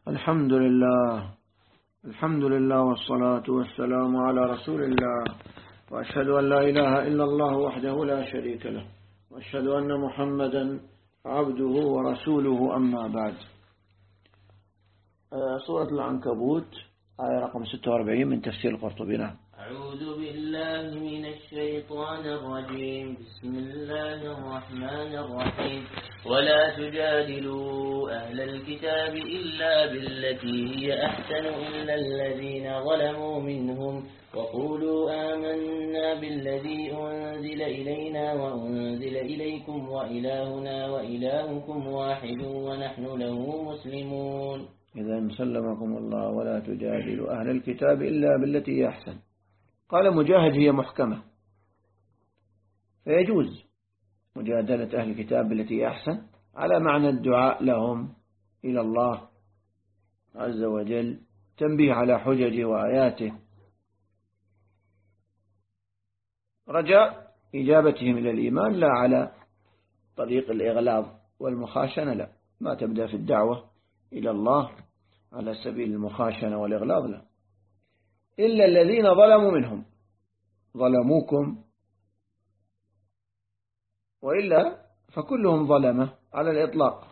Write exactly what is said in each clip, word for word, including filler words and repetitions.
الحمد لله الحمد لله والصلاة والسلام على رسول الله، وأشهد أن لا إله إلا الله وحده لا شريك له، وأشهد أن محمدا عبده ورسوله، أما بعد. سورة العنكبوت آية رقم ستة وأربعين من تفسير القرطبي. نعم. أعوذ بالله من الشيطان الرجيم. بسم الله الرحمن الرحيم. ولا تجادلوا أهل الكتاب إلا بالتي هي أحسن إلا الذين ظلموا منهم وقولوا آمنا بالذي أنزل إلينا وأنزل إليكم وإلهنا وإلهكم واحد ونحن له مسلمون. إذا سلمكم الله ولا تجادلوا أهل الكتاب إلا بالتي هي أحسن. قال مجاهد هي محكمة، فيجوز مجادلة أهل الكتاب بالتي هي أحسن على معنى الدعاء لهم إلى الله عز وجل، تنبيه على حججه وآياته، رجاء إجابتهم إلى الإيمان، لا على طريق الإغلاظ والمخاشنة، لا، ما تبدأ في الدعوة إلى الله على سبيل المخاشنة والإغلاظ، لا. إلا الذين ظلموا منهم، ظلموكم، وإلا فكلهم ظلمة على الإطلاق.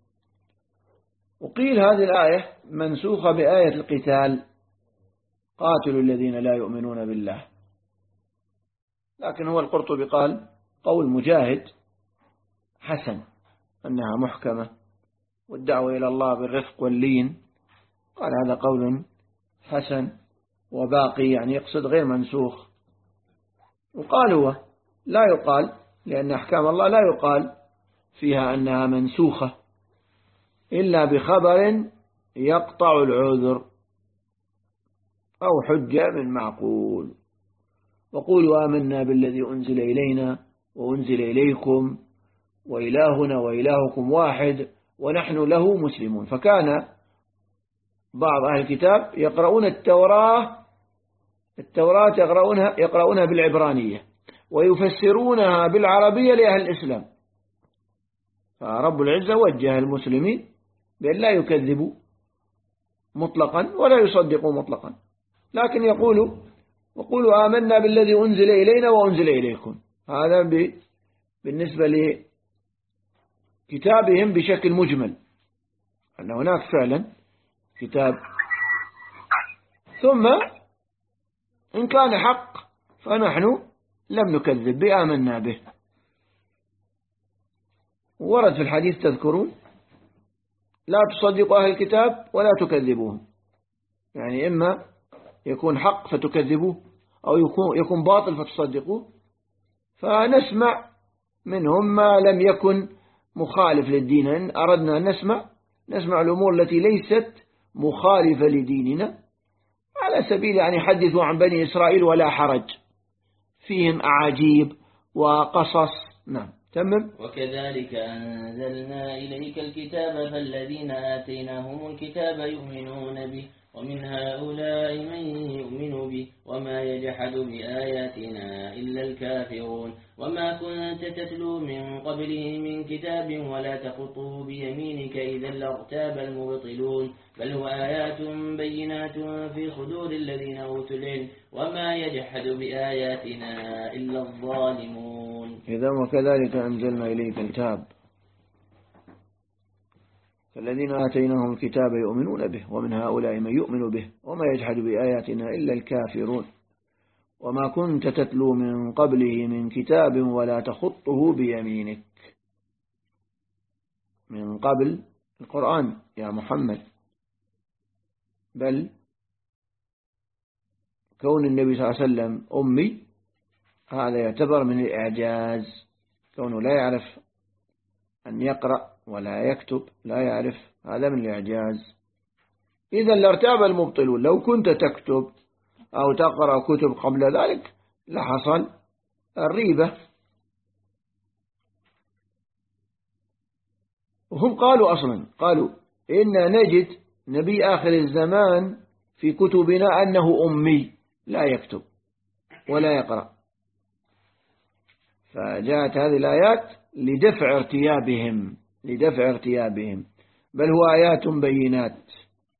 وقيل هذه الآية منسوخة بآية القتال، قاتلوا الذين لا يؤمنون بالله، لكن هو القرطبي قال قول مجاهد حسن، أنها محكمة، والدعوة إلى الله بالرفق واللين، قال هذا قول حسن وباقي، يعني يقصد غير منسوخ. وقال هو لا يقال، لأن أحكام الله لا يقال فيها أنها منسوخة إلا بخبر يقطع العذر أو حجة من معقول. وقولوا آمنا بالذي أنزل إلينا وأنزل إليكم وإلهنا وإلهكم واحد ونحن له مسلمون. فكان بعض أهل الكتاب يقرؤون التوراة التوراة يقرؤونها, يقرؤونها بالعبرانية ويفسرونها بالعربية لأهل الإسلام، فرب العزة وجه المسلمين بأن لا يكذبوا مطلقا ولا يصدقوا مطلقا، لكن يقولوا وقولوا آمنا بالذي أنزل إلينا وأنزل إليكم. هذا بالنسبة لكتابهم بشكل مجمل، أن هناك فعلا كتاب، ثم إن كان حق فنحن لم نكذب بآمنا به. ورد في الحديث تذكرون لا تصدقوا أهل الكتاب ولا تكذبوهم، يعني إما يكون حق فتكذبوه أو يكون, يكون باطل فتصدقوه. فنسمع منهم ما لم يكن مخالف للدين، إن أردنا أن نسمع نسمع الأمور التي ليست مخالفة لديننا، على سبيل يعني حدثوا عن بني إسرائيل ولا حرج، فيهم أعاجيب وقصص. نعم. تمام. وكذلك أنزلنا إليك الكتاب فالذين آتيناهم الكتاب يؤمنون به ومن هؤلاء من يؤمن به وما يجحد بآياتنا إلا الكافرون. وما كنت تتلو من قبله من كتاب ولا تخطه بيمينك إذا لارتاب المبطلون، بل هو آيات بينات في صدور الذين أوتوا العلم وما يجحد بآياتنا إلا الظالمون. إذا وكذلك أنزلنا إليك الكتاب فالذين آتيناهم الكتاب يؤمنون به ومن هؤلاء من يؤمن به وما يجحد بآياتنا إلا الكافرون. وما كنت تتلو من قبله من كتاب ولا تخطه بيمينك، من قبل القرآن يا محمد، بل كون النبي صلى الله عليه وسلم أمي هذا يعتبر من الإعجاز، كونه لا يعرف أن يقرأ ولا يكتب، لا يعرف، هذا من الإعجاز. إذا لارتاب المبطلون، لو كنت تكتب أو تقرأ كتب قبل ذلك لحصل الريبة. وهم قالوا أصلا قالوا إن نجد نبي آخر الزمان في كتبنا أنه أمي لا يكتب ولا يقرأ، فجاءت هذه الآيات لدفع ارتيابهم لدفع ارتيابهم بل هو آيات بينات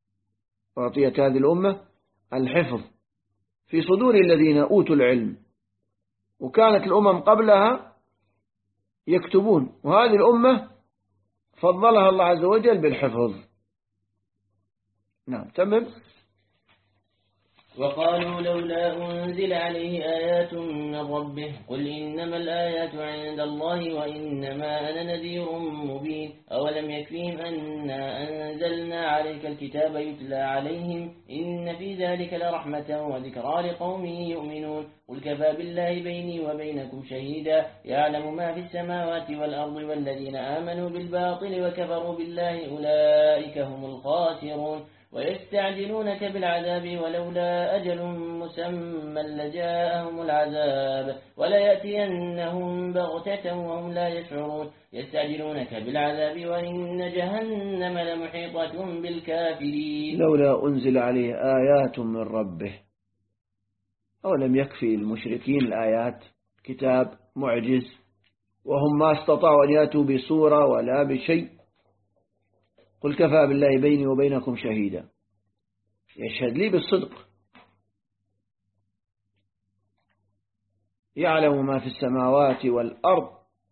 أعطيت هذه الأمة الحفظ في صدور الذين أوتوا العلم، وكانت الأمم قبلها يكتبون، وهذه الأمة فضلها الله عز وجل بالحفظ. نعم تمام. وقالوا لولا أنزل عليه آيات من ربه قل إنما الآيات عند الله وإنما أنا نذير مبين أولم يكفيهم أنا أنزلنا عليك الكتاب يتلى عليهم إن في ذلك لرحمة وذكرى لقوم يؤمنون قل كفى بالله بيني وبينكم شهيدا يعلم ما في السماوات والأرض والذين آمنوا بالباطل وكفروا بالله أولئك هم الخاسرون ويستعجلونك بالعذاب ولولا أجل مسمى لجاءهم العذاب وليأتينهم بغتة وهم لا يشعرون يستعجلونك بالعذاب وإن جهنم لمحيطة بالكافرين. لولا أنزل عليه آيات من ربه، أولم يكفي المشركين الآيات كتاب معجز وهم ما استطاعوا أن يأتوا بسورة ولا بشيء؟ قل كفى بالله بيني وبينكم شهيدا، يشهد لي بالصدق، يعلم ما في السماوات والأرض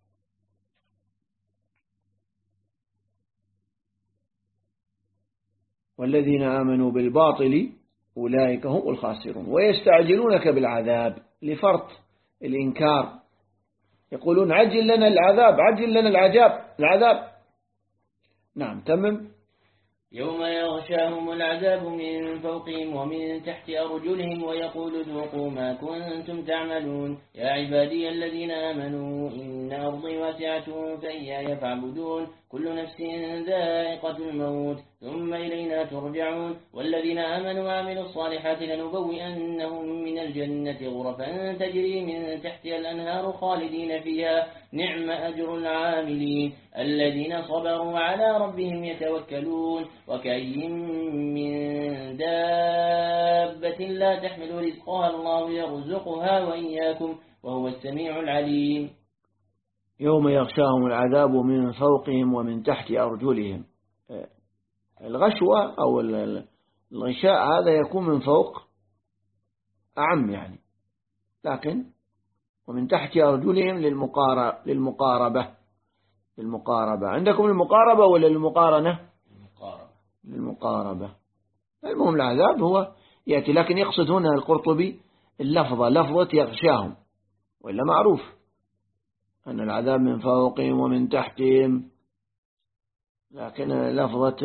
والذين آمنوا بالباطل أولئك هم الخاسرون ويستعجلونك بالعذاب لفرط الإنكار، يقولون عجل لنا العذاب عجل لنا العذاب العذاب. نعم تمم. يوم يغشاهم العذاب من فوقهم ومن تحت أرجلهم ويقول ذوقوا ما كنتم تعملون يا عبادي الذين آمنوا إن أرضي واسعة فإياي فاعبدون كل نفس ذائقة الموت ثم إلينا ترجعون والذين آمنوا وعملوا الصالحات لنبوئنهم من الجنة غرفا تجري من تحتها الأنهار خالدين فيها نعم أجر العاملين الذين صبروا على ربهم يتوكلون وكأي من دابة لا تحمل رزقها الله يرزقها وإياكم وهو السميع العليم. يوم يغشاهم العذاب من فوقهم ومن تحت أرجلهم، الغشوة أو الغشاء هذا يكون من فوق أعم يعني، لكن ومن تحت أرجلهم للمقاربة للمقاربة للمقاربة عندكم المقاربة ولا المقارنة؟ للمقاربة. المهم العذاب هو يأتي، لكن يقصد هنا القرطبي اللفظة لفظة يغشاهم، وإلا معروف أن العذاب من فوقهم ومن تحتهم، لكن لفظة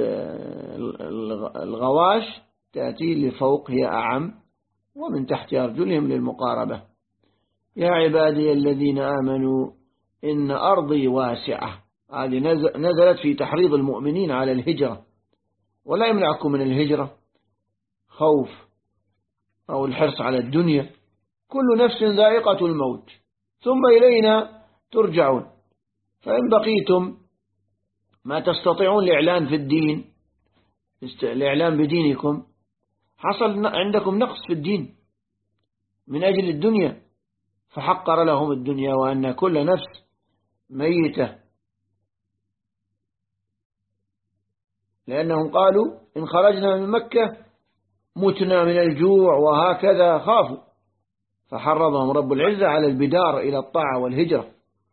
الغواش تأتي لفوق هي أعم، ومن تحت أرجلهم للمقاربة. يا عبادي الذين آمنوا إن أرضي واسعة، هذه نزلت في تحريض المؤمنين على الهجرة، ولا يمنعكم من الهجرة خوف أو الحرص على الدنيا، كل نفس ذائقة الموت ثم إلينا ترجعون، فإن بقيتم ما تستطيعون الإعلان في الدين، الإعلان بدينكم، حصل عندكم نقص في الدين من أجل الدنيا، فحقر لهم الدنيا وأن كل نفس ميتة، لأنهم قالوا إن خرجنا من مكة متنا من الجوع وهكذا خافوا، فحرضهم رب العزة على البدار إلى الطاعة والهجرة.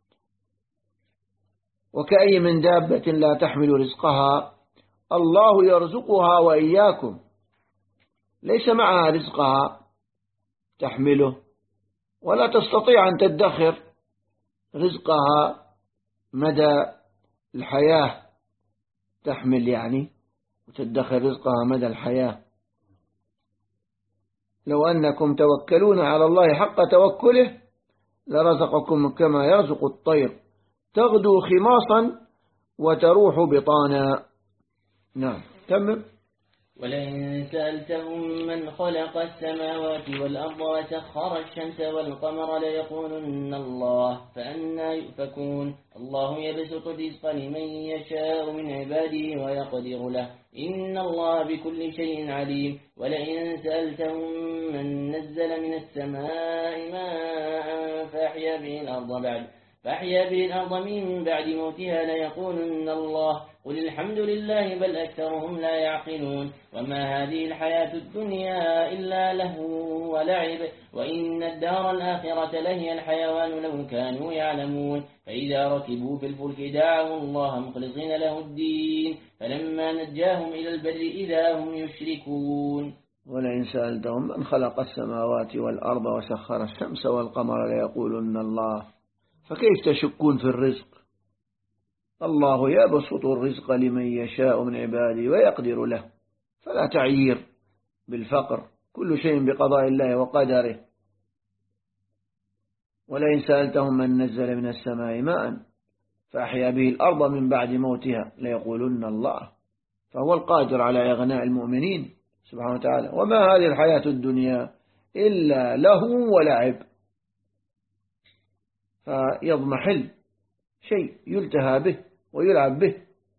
وكأي من دابة لا تحمل رزقها الله يرزقها وإياكم، ليس معها رزقها تحمله، ولا تستطيع أن تدخر رزقها مدى الحياة، تحمل يعني وتدخر رزقها مدى الحياة. لو أنكم توكلون على الله حق توكله لرزقكم كما يرزق الطير تغدو خماصا وتروح بطانا. نعم تمام. ولئن سألتهم من خلق السماوات والأرض وسخر الشمس والقمر ليقولن الله فأنا يؤفكون الله يبسط الرزق لمن يشاء من عباده ويقدر له إن الله بكل شيء عليم. ولئن سألتهم من نزل من السماء ماء فأحيا به الأرض بعد فأحيا به الأرض من بعد موتها ليقولن الله قل الحمد لله بل أكثرهم لا يعقلون وما هذه الحياة الدنيا إلا لهو ولعب وإن الدار الآخرة لهي الحيوان لو كانوا يعلمون فإذا ركبوا في الفلك دعوا الله مخلصين له الدين فلما نجاهم إلى البر إذا هم يشركون ولئن سألتهم من خلق السماوات والأرض وسخر الشمس والقمر ليقولن الله فكيف تشكون في الرزق الله يبسط الرزق لمن يشاء من عباده ويقدر له فلا تعيير بالفقر كل شيء بقضاء الله وقدره ولئن سألتهم من نزل من السماء ماء فأحيا به الأرض من بعد موتها ليقولن الله فهو القادر على إغناء المؤمنين سبحانه وتعالى وما هذه الحياة الدنيا إلا لهو ولعب فيضمحل شيء يلتهى به ويلعب به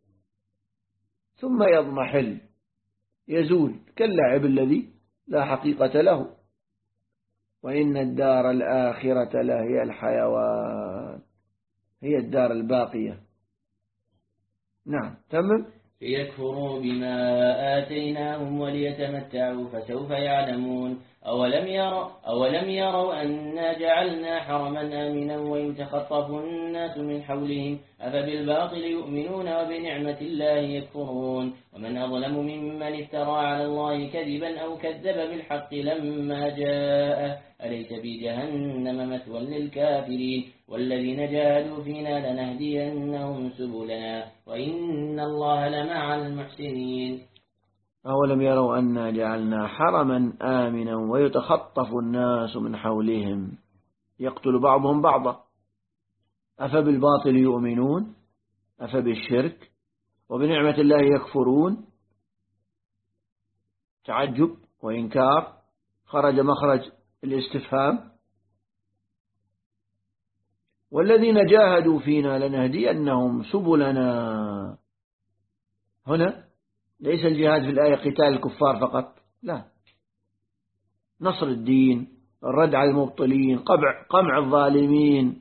ثم يضمحل يزول كاللعب الذي لا حقيقة له وإن الدار الآخرة لهي الحيوان هي الدار الباقية. نعم تمام. ليكفروا بما آتيناهم وليتمتعوا فسوف يعلمون أولم يروا, أولم يروا أنا جعلنا حرما آمنا ويتخطف الناس من حولهم أفبالباطل يؤمنون وبنعمة الله يكفرون ومن أظلم ممن افترى على الله كذبا أو كذب بالحق لما جاء أليس بجهنم مثوى للكافرين والذين جاهدوا فينا لنهدينهم سبلنا وإن الله لمع المحسنين. أولم يروا أنا جعلنا حرما آمنا ويتخطف الناس من حولهم يقتل بعضهم بعضا أفبالباطل يؤمنون أفبالشرك وبنعمة الله يكفرون. تعجب وإنكار خرج مخرج الاستفهام والذين جاهدوا فينا لنهدينهم سبلنا. هنا ليس الجهاد في الآية قتال الكفار فقط لا نصر الدين الرد على المبطلين قمع, قمع الظالمين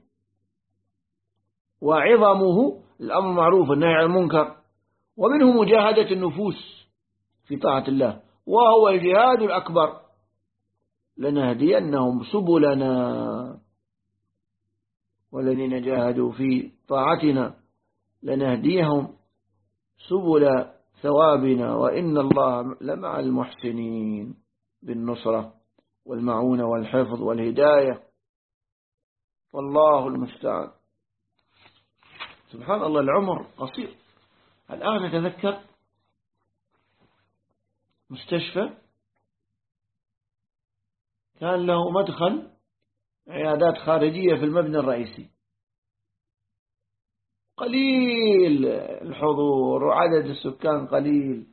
وعظمه الأمر معروف النهي عن المنكر ومنه مجاهدة النفوس في طاعة الله وهو الجهاد الأكبر لنهدينهم سبلنا والذين جاهدوا في طاعتنا لنهديهم سبل ثوابنا وإن الله لمع المحسنين بالنصرة والمعونة والحفظ والهداية والله المستعان. سبحان الله العمر قصير. الآن أتذكر مستشفى كان له مدخل عيادات خارجية في المبنى الرئيسي قليل الحضور وعدد السكان قليل.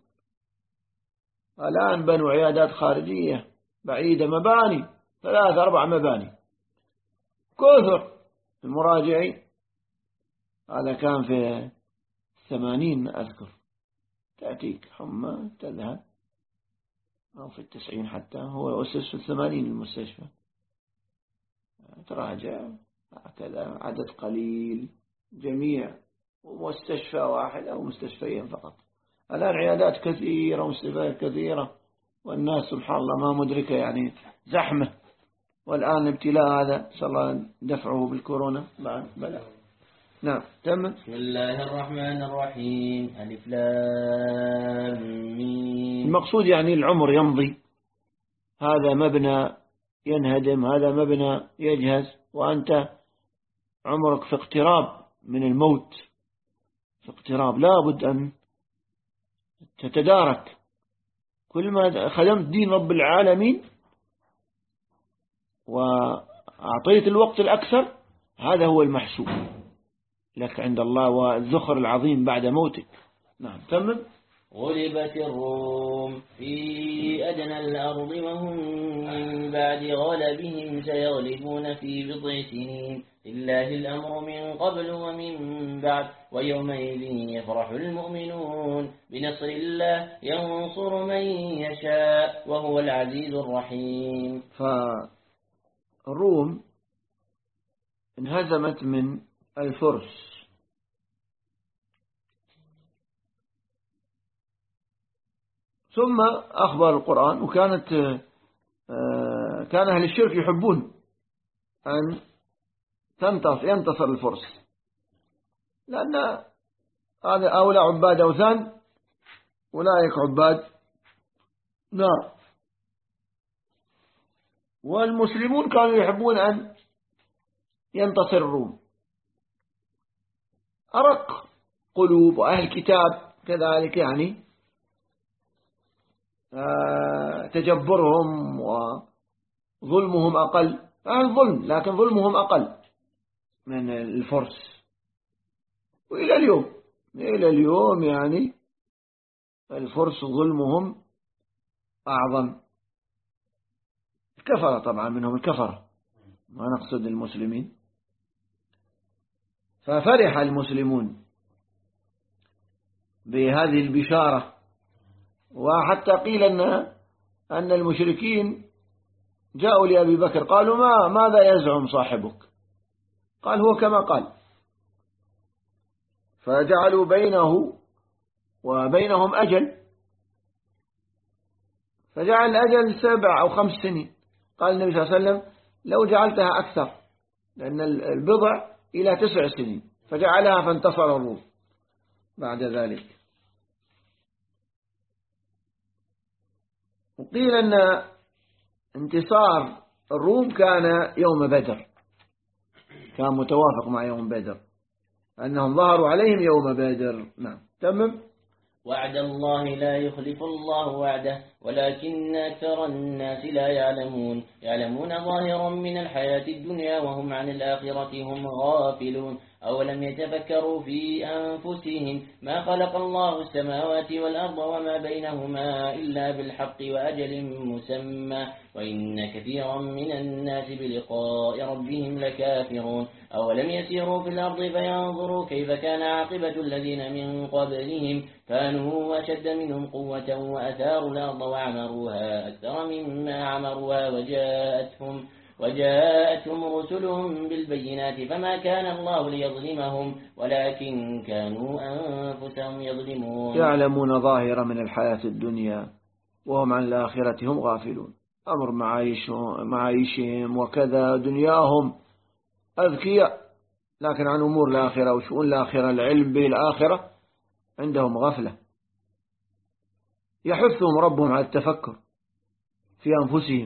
الآن بنوا عيادات خارجية بعيدة مباني ثلاث أربع مباني كثر المراجعين. هذا كان في الثمانين أذكر تأتيك حمى تذهب أو في التسعين حتى هو أسس في الثمانين المستشفى تراجع هكذا عدد قليل جميع ومستشفى واحد أو مستشفيين فقط. الآن عيادات كثيرة ومستشفيات كثيرة والناس سبحان الله ما مدركة يعني زحمة والآن الابتلاء هذا صلى الله دفعه بالكورونا بعد بلا. نعم تم. بسم الله الرحمن الرحيم ألف لام ميم. المقصود يعني العمر يمضي هذا مبنى ينهدم هذا مبنى يجهز وأنت عمرك في اقتراب من الموت في اقتراب لا بد أن تتدارك كل ما خدمت دين رب العالمين وأعطيت الوقت الأكثر هذا هو المحسوب لك عند الله والذخر العظيم بعد موتك. نعم تمام. غلبت الروم في أدنى الأرض وهم من بعد غلبهم سيغلبون في بضع سنين لله الأمر من قبل ومن بعد ويومئذ يفرح المؤمنون بنصر الله ينصر من يشاء وهو العزيز الرحيم. فالروم انهزمت من الفرس. ثم أخبر القرآن، وكانت كان أهل الشرك يحبون أن تنتصر ينتصر الفرس، لأن هذا أولى عباد أوثان أولئك عباد نار. والمسلمون كانوا يحبون أن ينتصر الروم. أرق قلوب أهل كتاب كذلك، يعني تجبرهم وظلمهم أقل، أهل ظلم لكن ظلمهم أقل من الفرس. وإلى اليوم إلى اليوم يعني الفرس ظلمهم أعظم. الكفرة طبعا منهم الكفرة، ما نقصد المسلمين. ففرح المسلمون بهذه البشارة، وحتى قيل أن أن المشركين جاءوا لأبي بكر قالوا ما ماذا يزعم صاحبك؟ قال هو كما قال. فجعلوا بينه وبينهم أجل، فجعل الأجل سبع أو خمس سنين. قال النبي صلى الله عليه وسلم لو جعلتها أكثر، لأن البضع إلى تسع سنين، فجعلها فانتصر الروم بعد ذلك. وقيل أن انتصار الروم كان يوم بدر، كان متوافق مع يوم بدر، أنهم ظهروا عليهم يوم بدر. نعم تمام. وعد الله لا يخلف الله وعده ولكن أكثر الناس لا يعلمون يعلمون ظاهرا من الحياة الدنيا وهم عن الآخرة هم غافلون. أولم يتفكروا في أنفسهم ما خلق الله السماوات والأرض وما بينهما إلا بالحق وأجل مسمى وإن كثيرا من الناس بلقاء ربهم لكافرون. أولم يسيروا في الأرض فينظروا كيف كان عاقبة الذين من قبلهم كانوا أشد منهم قوة وأثاروا الأرض وعمروها أكثر مما عمروها وجاءتهم وجاءتهم رسلهم بالبينات فما كان الله ليظلمهم ولكن كانوا أنفسهم يظلمون. يعلمون ظاهرا من الحياة الدنيا وهم عن الآخرة هم غافلون. أمر معايشهم, معايشهم وكذا دنياهم أذكياء، لكن عن أمور الآخرة وشؤون الآخرة العلم بالآخرة عندهم غفلة. يحثهم ربهم على التفكر في أنفسهم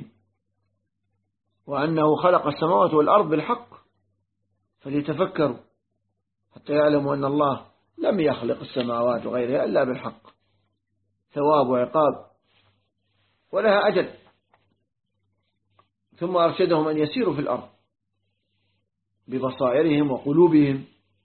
وأنه خلق السماوات والأرض بالحق، فليتفكروا حتى يعلموا أن الله لم يخلق السماوات وغيرها إلا بالحق، ثواب وعقاب ولها أجل. ثم أرشدهم أن يسيروا في الأرض ببصائرهم وقلوبهم،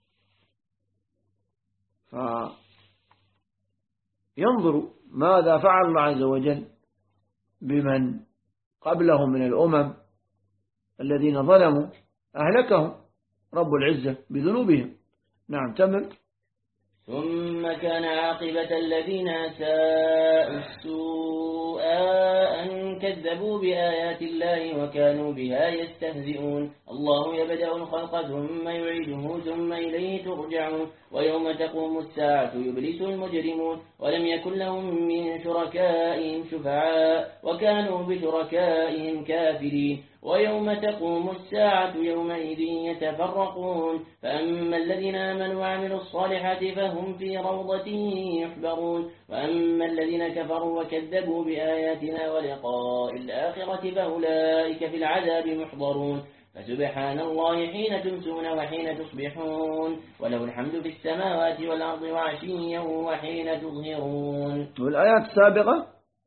فينظروا ماذا فعل الله عز وجل بمن قبلهم من الأمم الذين ظلموا أهلكهم رب العزة بذنوبهم. نعم تمام. ثم كان عاقبة الذين أساءوا السوء أن كذبوا بآيات الله وكانوا بها يستهزئون. الله يبدأ الخلق ثم يعيده ثم إليه ترجعون. ويوم تقوم الساعة يبلس المجرمون ولم يكن لهم من شركائهم شفعاء وكانوا بشركائهم كافرين. ويوم تقوم الساعة يومئذ يتفرقون فأما الذين آمنوا وعملوا الصالحات فهم في روضة يحبرون وأما الذين كفروا وكذبوا بآياتنا ولقاء الآخرة فأولئك في العذاب محضرون. فسبحان الله حين تمسون وحين تصبحون وله الحمد في السماوات والأرض وعشيا وحين تظهرون. والآيات السابقة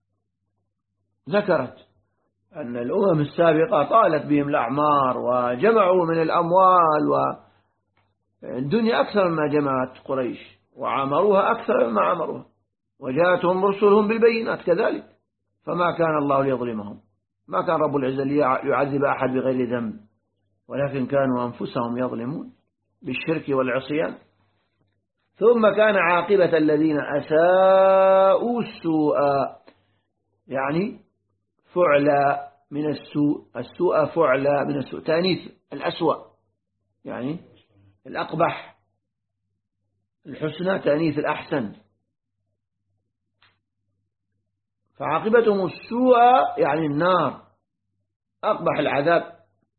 ذكرت أن الأمم السابقة طالت بهم الأعمار وجمعوا من الأموال والدنيا أكثر مما جمعت قريش وعمروها أكثر مما عمروها وجاءتهم رسلهم بالبينات كذلك، فما كان الله ليظلمهم، ما كان رب العزة ليعذب أحد بغير ذنب، ولكن كانوا أنفسهم يظلمون بالشرك والعصيان. ثم كان عاقبة الذين أساءوا السوء، يعني فعل من السوء، السوء فعل من السوء، تانيث الأسوأ، يعني الأقبح، الحسنى تأنيث الأحسن، فعاقبتهم السوء يعني النار، أقبح العذاب.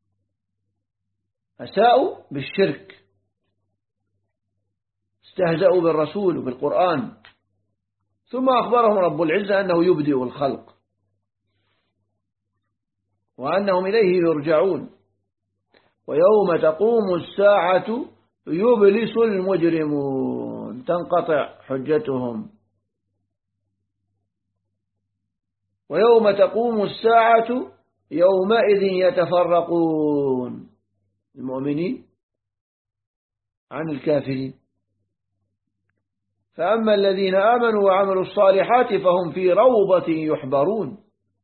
أساءوا بالشرك، استهزأوا بالرسول وبالقرآن، ثم أخبرهم رب العزة أنه يبدئ الخلق وأنهم إليه يرجعون. ويوم تقوم الساعة يبلس المجرمون، تنقطع حجتهم. ويوم تقوم الساعة يومئذ يتفرقون، المؤمنين عن الكافرين. فأما الذين آمنوا وعملوا الصالحات فهم في روضة يحبرون،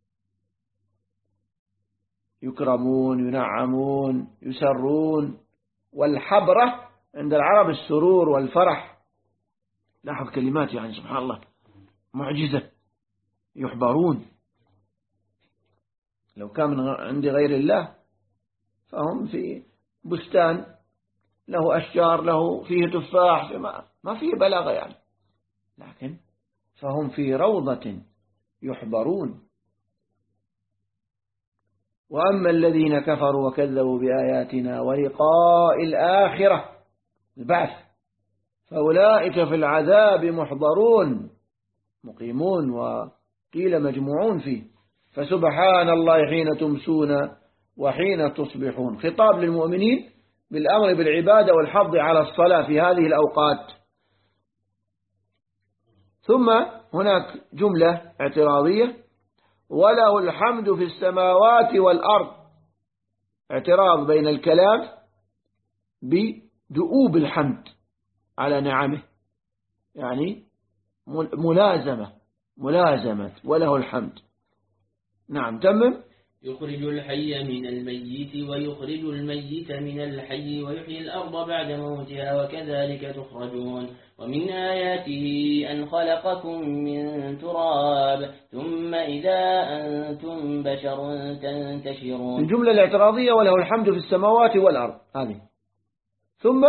يكرمون، ينعمون، يسرون. والحبرة عند العرب السرور والفرح. لاحظ كلمات يعني سبحان الله معجزة. يحبرون، لو كان من عند غير الله فهم في بستان له أشجار، له فيه تفاح، ما فيه بلاغة يعني، لكن فهم في روضة يحبرون. وأما الذين كفروا وكذبوا بآياتنا ولقاء الآخرة البعث فأولئك في العذاب محضرون، مقيمون وقيل مجموعون فيه. فسبحان الله حين تمسون وحين تصبحون، خطاب للمؤمنين بالأمر بالعبادة والحض على الصلاة في هذه الأوقات. ثم هناك جملة اعتراضية: وله الحمد في السماوات والأرض، اعتراض بين الكلام بدؤوب الحمد على نعمه، يعني ملازمة ملازمة وله الحمد. نعم تمم. يخرج الحي من الميت ويخرج الميت من الحي ويحيي الأرض بعد موتها وكذلك تخرجون. ومن آياته أن خلقكم من تراب ثم إذا أنتم بشر تنتشرون. الجملة الاعتراضية وله الحمد في السماوات والأرض هذه، ثم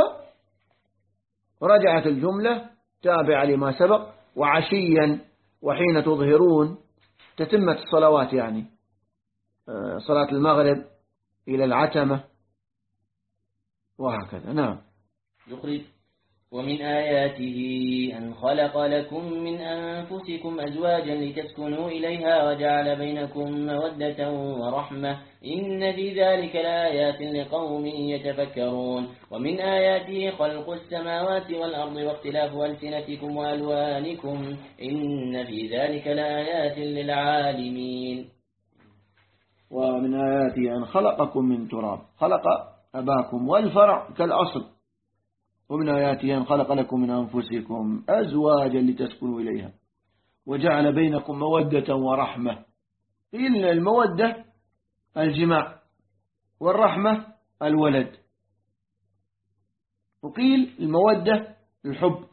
رجعت الجملة تابعة لما سبق: وعشيا وحين تظهرون، تتمة الصلوات يعني صلاة المغرب إلى العتمة وهكذا. نعم. يخرج. ومن آياته أن خلق لكم من أنفسكم أزواجا لتسكنوا إليها وجعل بينكم مودة ورحمة إن في ذلك لآيات لقوم يتفكرون. ومن آياته خلق السماوات والأرض واختلاف ألسنتكم وألوانكم إن في ذلك لآيات للعالمين. ومن آياته أن خلقكم من تراب، خلق أباكم والفرع كالأصل. ومن آياته أن خلق لكم من أنفسكم أزواجا لتسكنوا إليها وجعل بينكم مودة ورحمة. قيل المودة الجماع والرحمة الولد، وقيل المودة الحب،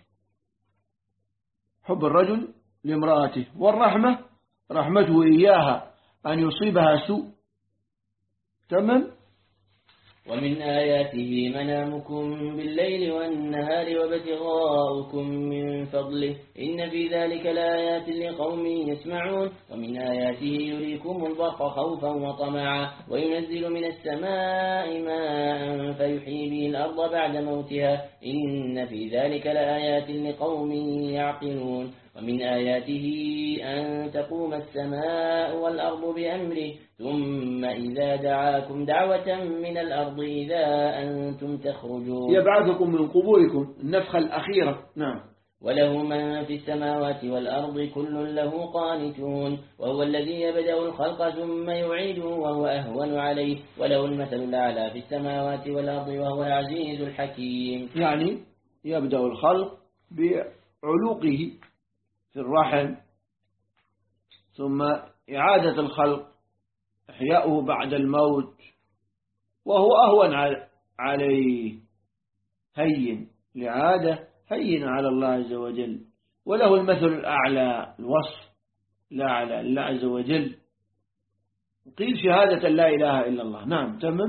حب الرجل لامرأته، والرحمة رحمته إياها أن يصيبها سوء. تمام. ومن آياته منامكم بالليل والنهار وابتغاؤكم من فضله إن في ذلك لآيات لقوم يسمعون. ومن آياته يريكم البرق خوفا وطمعا وينزل من السماء ماء فيحيي به الأرض بعد موتها إن في ذلك لآيات لقوم يعقلون. ومن آياته أن تقوم السماء والأرض بأمره ثم إذا دعاكم دعوة من الأرض إذا أنتم تخرجون. يبعثكم من قبوركم، النفخة الأخيرة. نعم. وله من في السماوات والأرض كل له قانتون وهو الذي يبدأ الخلق ثم يعيده وهو أهون عليه وله المثل الأعلى في السماوات والأرض وهو العزيز الحكيم. يعني يبدأ الخلق بعلوقه في الرحم، ثم إعادة الخلق إحياؤه بعد الموت، وهو أهون عليه، هين لعادة، هين على الله عز وجل. وله المثل الأعلى، الوصف الأعلى لله عز وجل. قيل شهادة لا إله إلا الله. نعم تمام.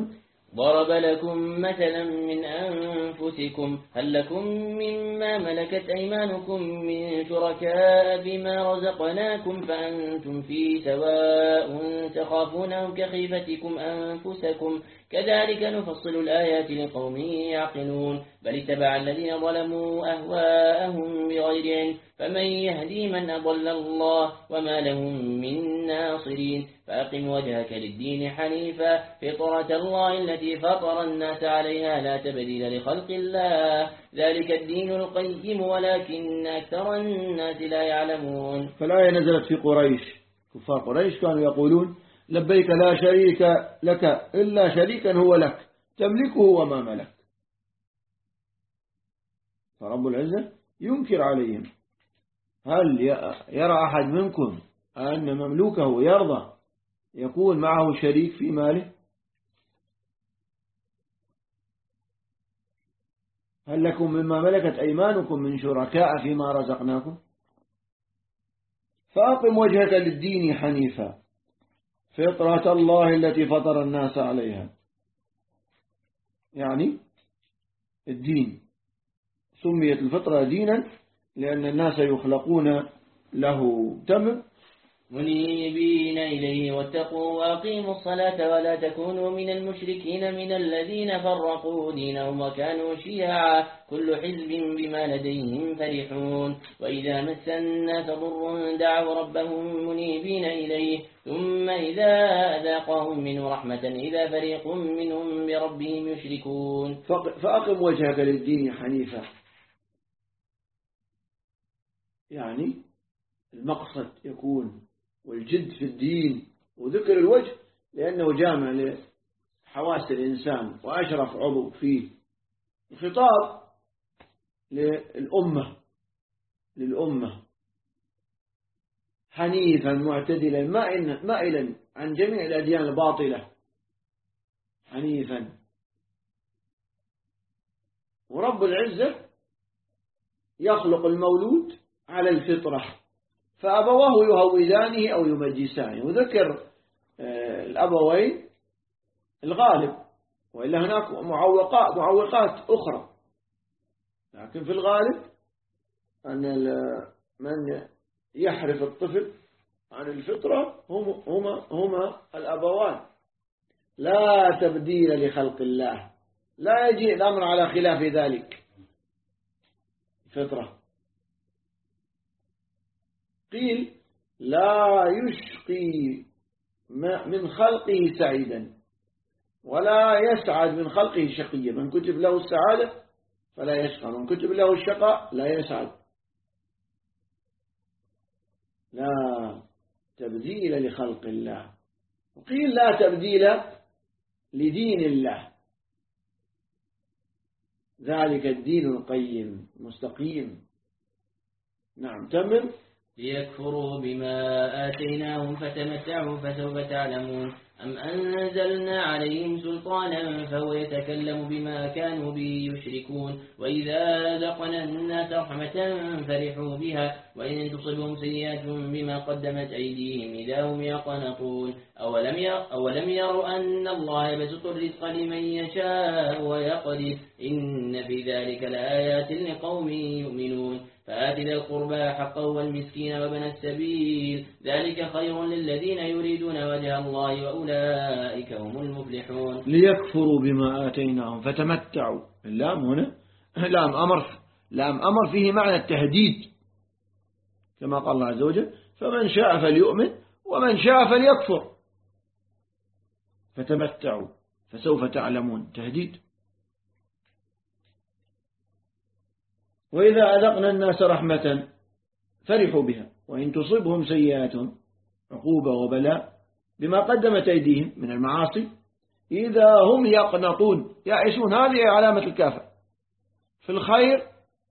ضرب لكم مثلا من أنفسكم هل لكم مما ملكت أيمانكم من شركاء فيما رزقناكم فأنتم فيه سواء تخافونهم كخيفتكم أنفسكم كذلك نفصل الآيات لقوم يعقلون بل اتبع الذين ظلموا أهواءهم بغير علم فمن يهدي من أضل الله وما لهم من ناصرين فأقم وجهك للدين حنيفا فطرة الله التي فطر الناس عليها لا تبديل لخلق الله ذلك الدين القيم ولكن أكثر الناس لا يعلمون. فالآية نزلت في قريش. كفار قريش كانوا يقولون لبيك لا شريك لك إلا شريكا هو لك تملكه وما ملك. فرب العزة ينكر عليهم هل يرى أحد منكم أن مملوكه يرضى يكون معه شريك في ماله؟ هل لكم مما ملكت أيمانكم من شركاء فيما رزقناكم؟ فأقم وجهك للدين حنيفا فطرة الله التي فطر الناس عليها. يعني الدين سميت الفطرة دينا لأن الناس يخلقون له. تمام. منيبين إليه واتقوا وأقيموا الصلاة ولا تكونوا من المشركين من الذين فرقوا دينهم وكانوا شيعا كل حزب بما لديهم فرحون. وإذا مس الناس ضر دعوا ربهم منيبين إليه ثم إذا أذاقهم منه رحمة إذا فريق منهم بربهم يشركون. فأقم وجهك للدين حنيفا يعني المقصد يكون والجد في الدين وذكر الوجه لأنه جامع لحواس الإنسان وأشرف عضو فيه. الخطاب للأمة للأمة حنيفا معتدلا مائلا عن جميع الأديان الباطلة حنيفا. ورب العزة يخلق المولود على الفطرة فأبواه يهودانه أو يمجسانه. وذكر الأبوين الغالب وإلا هناك معوقات معوقات أخرى لكن في الغالب أن من يحرف الطفل عن الفطرة هم هما هما الأبوان. لا تبديل لخلق الله لا يجي الأمر على خلاف ذلك فطرة. قيل لا يشقي من خلقه سعيدا ولا يسعد من خلقه شقيا. من كتب له السعادة فلا يشقى من كتب له الشقاء لا يسعد. لا تبديل لخلق الله. وقيل لا تبديل لدين الله ذلك الدين القيم مستقيم. نعم. تمام. ليكفروا بما آتيناهم فتمتعوا فسوف تعلمون أم أنزلنا عليهم سلطانا فهو يتكلم بما كانوا به يشركون. وإذا ذقنا الناس رحمة فرحوا بها وإن تصبهم سيئات بما قدمت أيديهم إذا هم يقنطون. أولم أولم يروا أن الله يبسط الرزق لمن يشاء ويقدر إن في ذلك لآيات لقوم يؤمنون. فآت ذا القربى حقه والمسكين وابن السبيل ذلك خير للذين يريدون وجه الله وأولئك هم المفلحون. ليكفروا بما آتيناهم فتمتعوا. اللام هنا لام أمر لام أمر فيه معنى التهديد كما قال الله عز وجل فمن شاء فليؤمن ومن شاء فليكفر. فتمتعوا فسوف تعلمون تهديد. وإذا أذقنا الناس رحمة فرحوا بها وإن تصبهم سيئات عقوبة وبلاء بما قدمت أيديهم من المعاصي إذا هم يقنطون يعيشون. هذه علامة الكافر. في الخير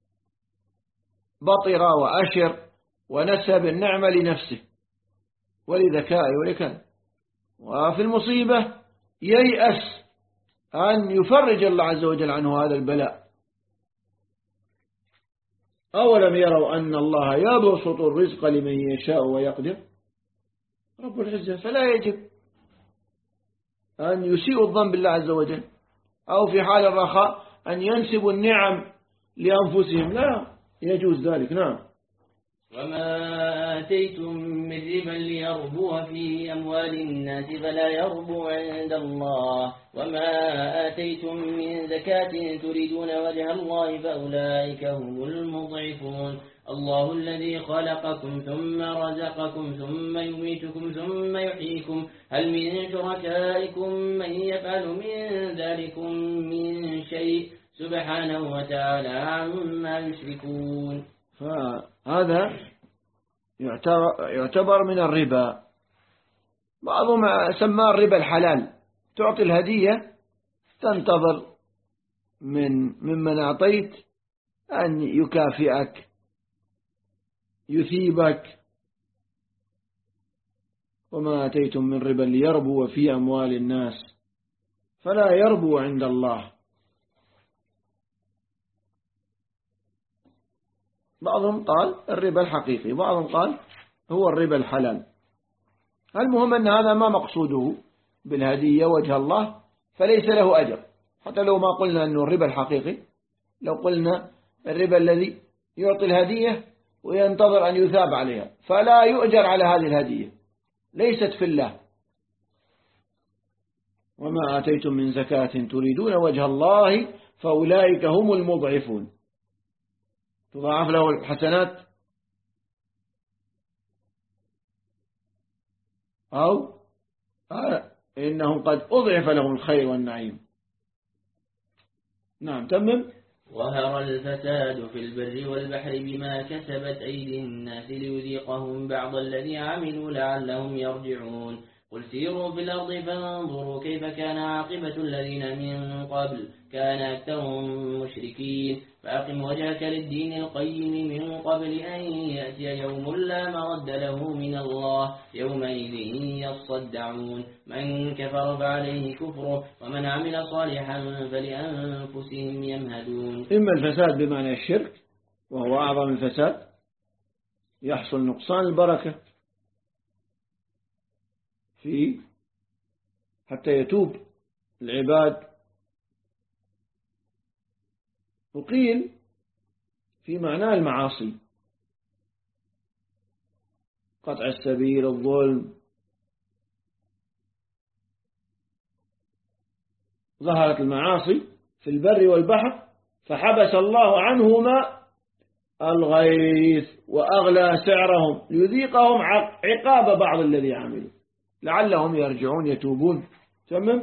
بطر وأشر ونسب النعمة لنفسه ولذكاء ولكذا. وفي المصيبة ييأس أن يفرج الله عز وجل عنه هذا البلاء. أولم يروا أن الله يبسط الرزق لمن يشاء ويقدر. رب العزة فلا يجب أن يسيئوا الظن بالله عز وجل، أو في حال الرخاء أن ينسبوا النعم لأنفسهم، لا يجوز ذلك. نعم. وما آتيتم من ربا ليربو في أموال الناس فلا يربو عند الله، وما آتيتم من زكاة تريدون وجه الله فأولئك هم المضعفون. الله الذي خلقكم ثم رزقكم ثم يميتكم ثم يحييكم، هل من شركائكم من يفعل من ذلكم من شيء، سبحانه وتعالى عما يشركون. فهذا يعتبر من الربا، بعضهم سماه الربا الحلال. تعطي الهدية تنتظر من ممن أعطيت أن يكافئك يثيبك. وما أتيتم من ربا ليربو في أموال الناس فلا يربو عند الله. بعضهم قال الربا الحقيقي، بعضهم قال هو الربا الحلال. المهم أن هذا ما مقصوده بالهدية وجه الله فليس له أجر، حتى لو ما قلنا أنه الربا الحقيقي، لو قلنا الربا الذي يعطي الهدية وينتظر أن يثاب عليها فلا يؤجر على هذه الهدية، ليست في الله. وما آتيتم من زكاة تريدون وجه الله فأولئك هم المضعفون، تضاعف له الحسنات أو آه إنهم قد أضعف لهم الخير والنعيم. نعم تمم. ظهر الفساد في البر والبحر بما كسبت أيدي الناس ليذيقهم بعض الذي عملوا لعلهم يرجعون. قل سيروا في الأرض فانظروا كيف كان عاقبة الذين من قبل كان أكثرهم مشركين. فأقم وجهك للدين القيم من قبل أن يأتي يوم لا مرد له من الله يومئذ يصدعون. من كفر فعليه كفره ومن عمل صالحا فلأنفسهم يمهدون. إما الفساد بمعنى الشرك وهو أعظم الفساد، يحصل نقصان البركة في حتى يتوب العباد. وقيل في معنى المعاصي، قطع السبيل، الظلم. ظهرت المعاصي في البر والبحر فحبس الله عنهما الغيث وأغلى سعرهم ليذيقهم عقاب بعض الذي عملوا لعلهم يرجعون يتوبون. تمام.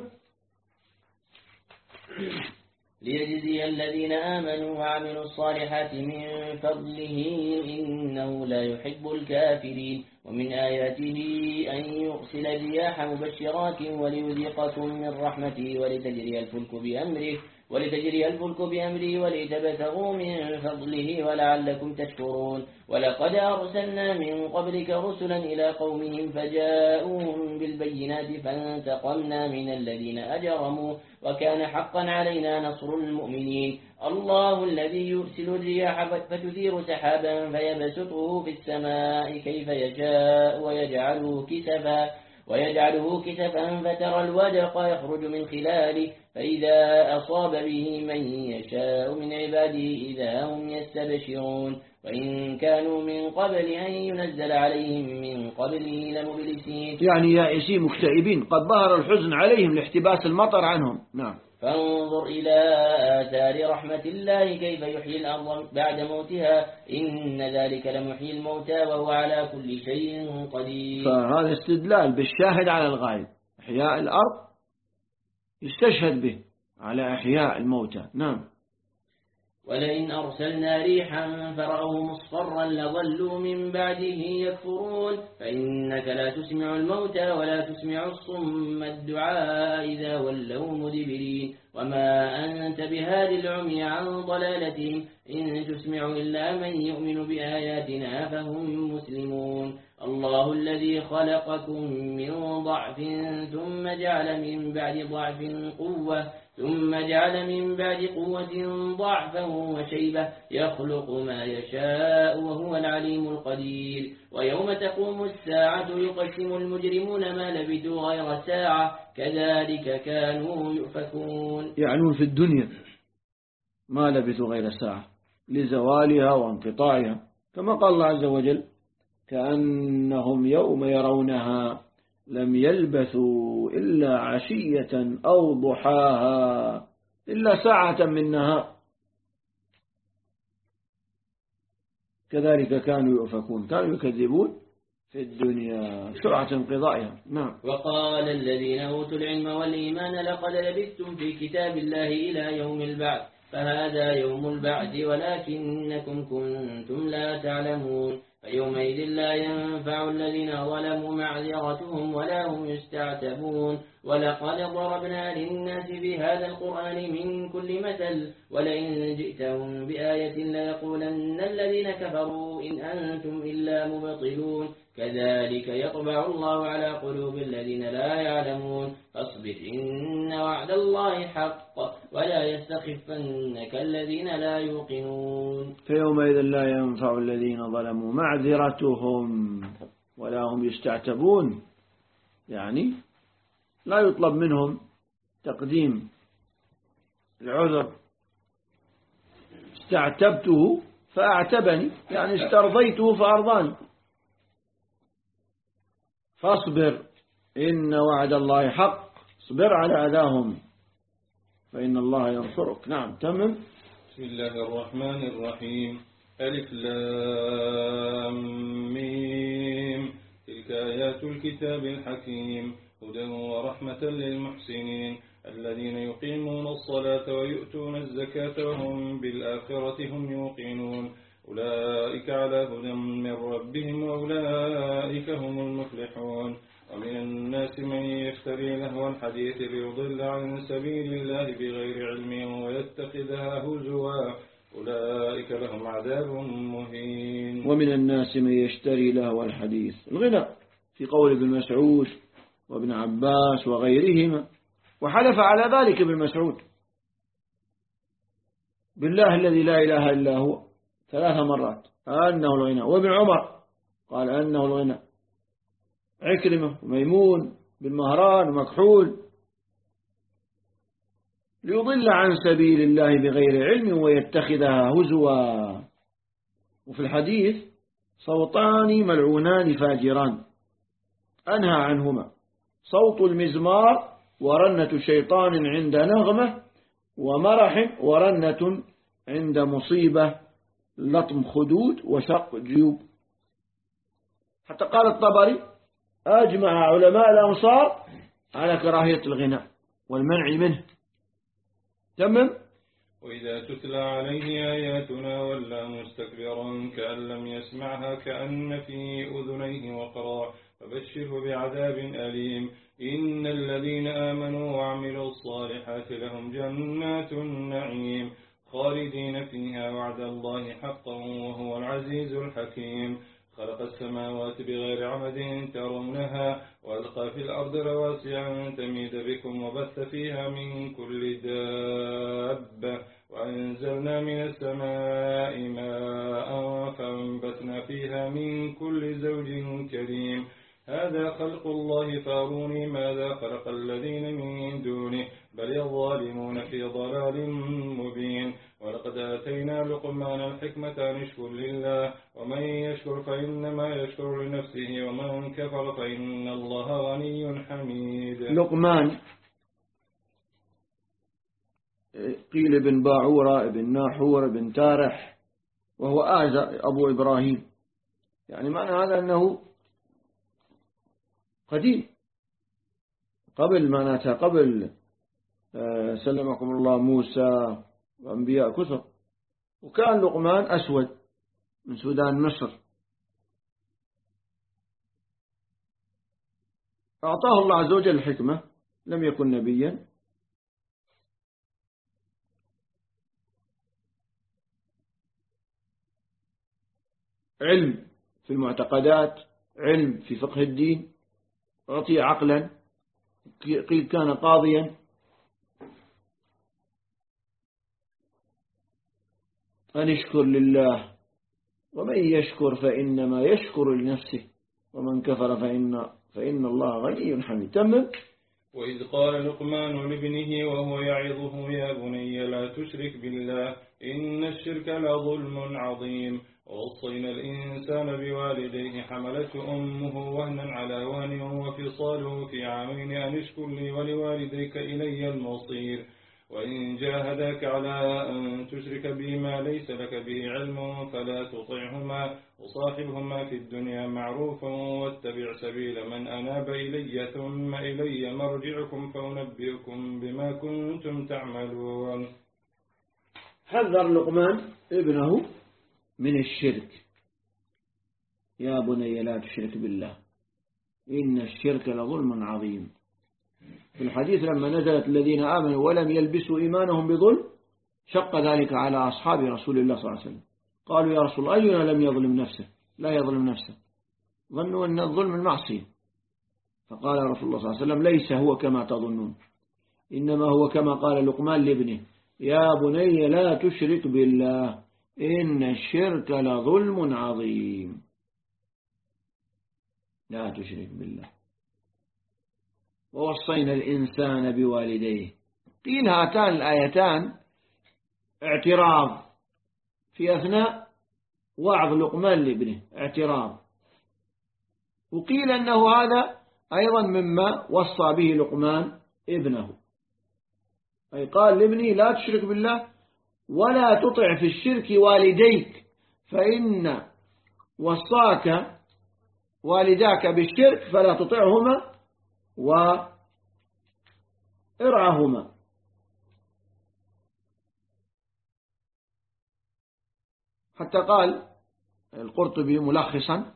ليجزي الذين آمنوا وعملوا الصالحات من فضله إنه لا يحب الكافرين. ومن آياته أن يرسل الرياح مبشرات وليذيقكم من رحمته ولتجري الفلك بأمره ولتجري الفلك بأمره ولتبتغوا من فضله ولعلكم تشكرون. ولقد أرسلنا من قبلك رسلا إلى قومهم فجاءوهم بالبينات فانتقمنا من الذين أجرموا وكان حقا علينا نصر المؤمنين. الله الذي يرسل الرياح فتثير سحابا فيبسطه في السماء كيف يشاء ويجعله كسفا ويجعله كسفا فترى الودق يخرج من خلاله فإذا أصاب به من يشاء من عباده إذا هم يستبشرون. وإن كانوا من قبل أن ينزل عليهم من قبله لمبلسين، يعني يائسين مكتئبين، قد ظهر الحزن عليهم لاحتباس المطر عنهم. نعم. فانظر إلى آثار رحمة الله كيف يحيي الأرض بعد موتها إن ذلك لمحيي الموتى وهو على كل شيء قدير. فهذا استدلال بالشاهد على الغائب، إحياء الأرض يستشهد به على إحياء الموتى. نعم. ولئن أرسلنا ريحا فرأوه مصفرا لظلوا من بعده يكفرون. فإنك لا تسمع الموتى ولا تسمع الصم الدعاء إذا ولوا مدبرين. وما أنت بهاد العمي عن ضلالتهم إن تسمع إلا من يؤمن بآياتنا فهم مسلمون. الله الذي خلقكم من ضعف ثم جعل من بعد ضعف قوة ثم جعل من بعد قوة ضعفا وشيبة يخلق ما يشاء وهو العليم القدير ويوم تقوم الساعة يقسم المجرمون ما لبثوا غير ساعة كذلك كانوا يؤفكون. يعنون في الدنيا ما لبثوا غير ساعة لزوالها وانقطاعها، كما قال الله عز وجل كأنهم يوم يرونها لم يلبثوا إلا عشية أو ضحاها إلا ساعة من نهار كذلك كانوا يؤفكون، كانوا يكذبون في الدنيا سرعة انقضائها. نعم. وقال الذين أوتوا العلم والإيمان لقد لبثتم في كتاب الله إلى يوم البعث فهذا يوم البعث ولكنكم كنتم لا تعلمون فيومئذ لا ينفع الذين ظلموا معذرتهم ولا هم يستعتبون ولقد ضربنا للناس في هذا القرآن من كل مثل ولئن جئتهم بآية ليقولن الذين كفروا إن أنتم إلا مبطلون كذلك يطبع الله على قلوب الذين لا يعلمون فاصبر إن وعد الله حق ولا يستخفنك الذين لا يوقنون. فيومئذ لا ينفع الذين ظلموا معذرتهم ولا هم يستعتبون، يعني لا يطلب منهم تقديم العذر. استعتبته فأعتبني، يعني استرضيته فأرضاني. فاصبر إن وعد الله حق، اصبر على أذاهم فإن الله ينصرك. نعم تمم. بسم الله الرحمن الرحيم. ألف لام ميم تلك آيات الكتاب الحكيم هدى ورحمة للمحسنين الذين يقيمون الصلاة ويؤتون الزكاة وهم بالآخرة هم يوقنون أولئك على هدى من ربهم وأولئك هم المفلحون. ومن الناس من يشتري لهو الحديث ليضل عن سبيل الله بغير علم ويتخذها هزوا أولئك لهم عذاب مهين. ومن الناس من يشتري لهو الحديث الغنى في قول ابن مسعود وابن عباس وغيرهما، وحلف على ذلك ابن مسعود بالله الذي لا إله إلا هو ثلاث مرات أنه الغنى، وابن عمر قال أنه الغنى، عكرمة وميمون بن مهران ومكحول ليضل عن سبيل الله بغير علم ويتخذها هزوا. وفي الحديث صوتان ملعونان فاجران أنهى عنهما صوت المزمار ورنة شيطان عند نغمة ومرح ورنة عند مصيبة لطم خدود وشق جيوب. حتى قال الطبري أجمع علماء الأمصار على كراهية الغناء والمنع منه. تمام. وإذا تتلى عليه آياتنا ولا مستكبرا كأن لم يسمعها كأن في أذنيه وقرا فبشره بعذاب أليم. إن الذين آمنوا وعملوا الصالحات لهم جنات النعيم خالدين فيها وعد الله حقا وهو العزيز الحكيم. خلق السماوات بغير عمد ترونها وألقى في الأرض رواسي أن تميد بكم وبث فيها من كل دابة وأنزلنا من السماء ماء فأنبتنا فيها من كل زوج كريم. هذا خلق الله فاروني ماذا خلق الذين من دونه بل الظالمون في ضلال مبين. ولقد آتينا لقمان الحكمة أن اشكر لله ومن يشكر فإنما يشكر لنفسه ومن كفر فإن الله غني حميد. لقمان قيل ابن باعورة ابن ناحور ابن تارح وهو آزى أبو إبراهيم، يعني معنى هذا أنه قديم قبل معناتها قبل سلمكم الله موسى وأنبياء كثر. وكان لقمان أسود من سودان مصر، أعطاه الله عز وجل الحكمة، لم يكن نبيا، علم في المعتقدات علم في فقه الدين، أعطي عقلا، قيل كان قاضيا، أن اشكر لله، ومن يشكر فإنما يشكر لنفسه، ومن كفر فإن, فإن الله غني حميد. تمام. وإذ قال لقمان لابنه وهو يعظه يا بني لا تشرك بالله إن الشرك لظلم عظيم. ووصينا الإنسان بوالديه حملته أمه وهنا على وهن وفصاله في عامين أن اشكر لي ولوالديك إلي المصير. وإن جاهداك على أن تشرك بي ما ليس لك به علم فلا تطعهما وصاحبهما في الدنيا معروفا واتبع سبيل من أناب إلي ثم إلي مرجعكم فأنبئكم بما كنتم تعملون. حذر لقمان ابنه من الشرك. يا بني لا تشرك بالله إن الشرك لظلم عظيم. في الحديث لما نزلت الذين آمنوا ولم يلبسوا إيمانهم بظلم شق ذلك على أصحاب رسول الله صلى الله عليه وسلم. قالوا يا رسول الله أينا لم يظلم نفسه؟ لا يظلم نفسه، ظنوا أن الظلم المعصية. فقال رسول الله صلى الله عليه وسلم ليس هو كما تظنون، إنما هو كما قال لقمان لابنه يا بني لا تشرك بالله إن الشرك لظلم عظيم. لا تشرك بالله. ووصينا الإنسان بوالديه. قيل هاتان الآيتان اعتراض في أثناء وعظ لقمان لابنه، اعتراض. وقيل أنه هذا أيضا مما وصى به لقمان ابنه، أي قال لابني لا تشرك بالله ولا تطع في الشرك والديك فإن وصاك والداك بالشرك فلا تطعهما وارعهما. حتى قال القرطبي ملخصا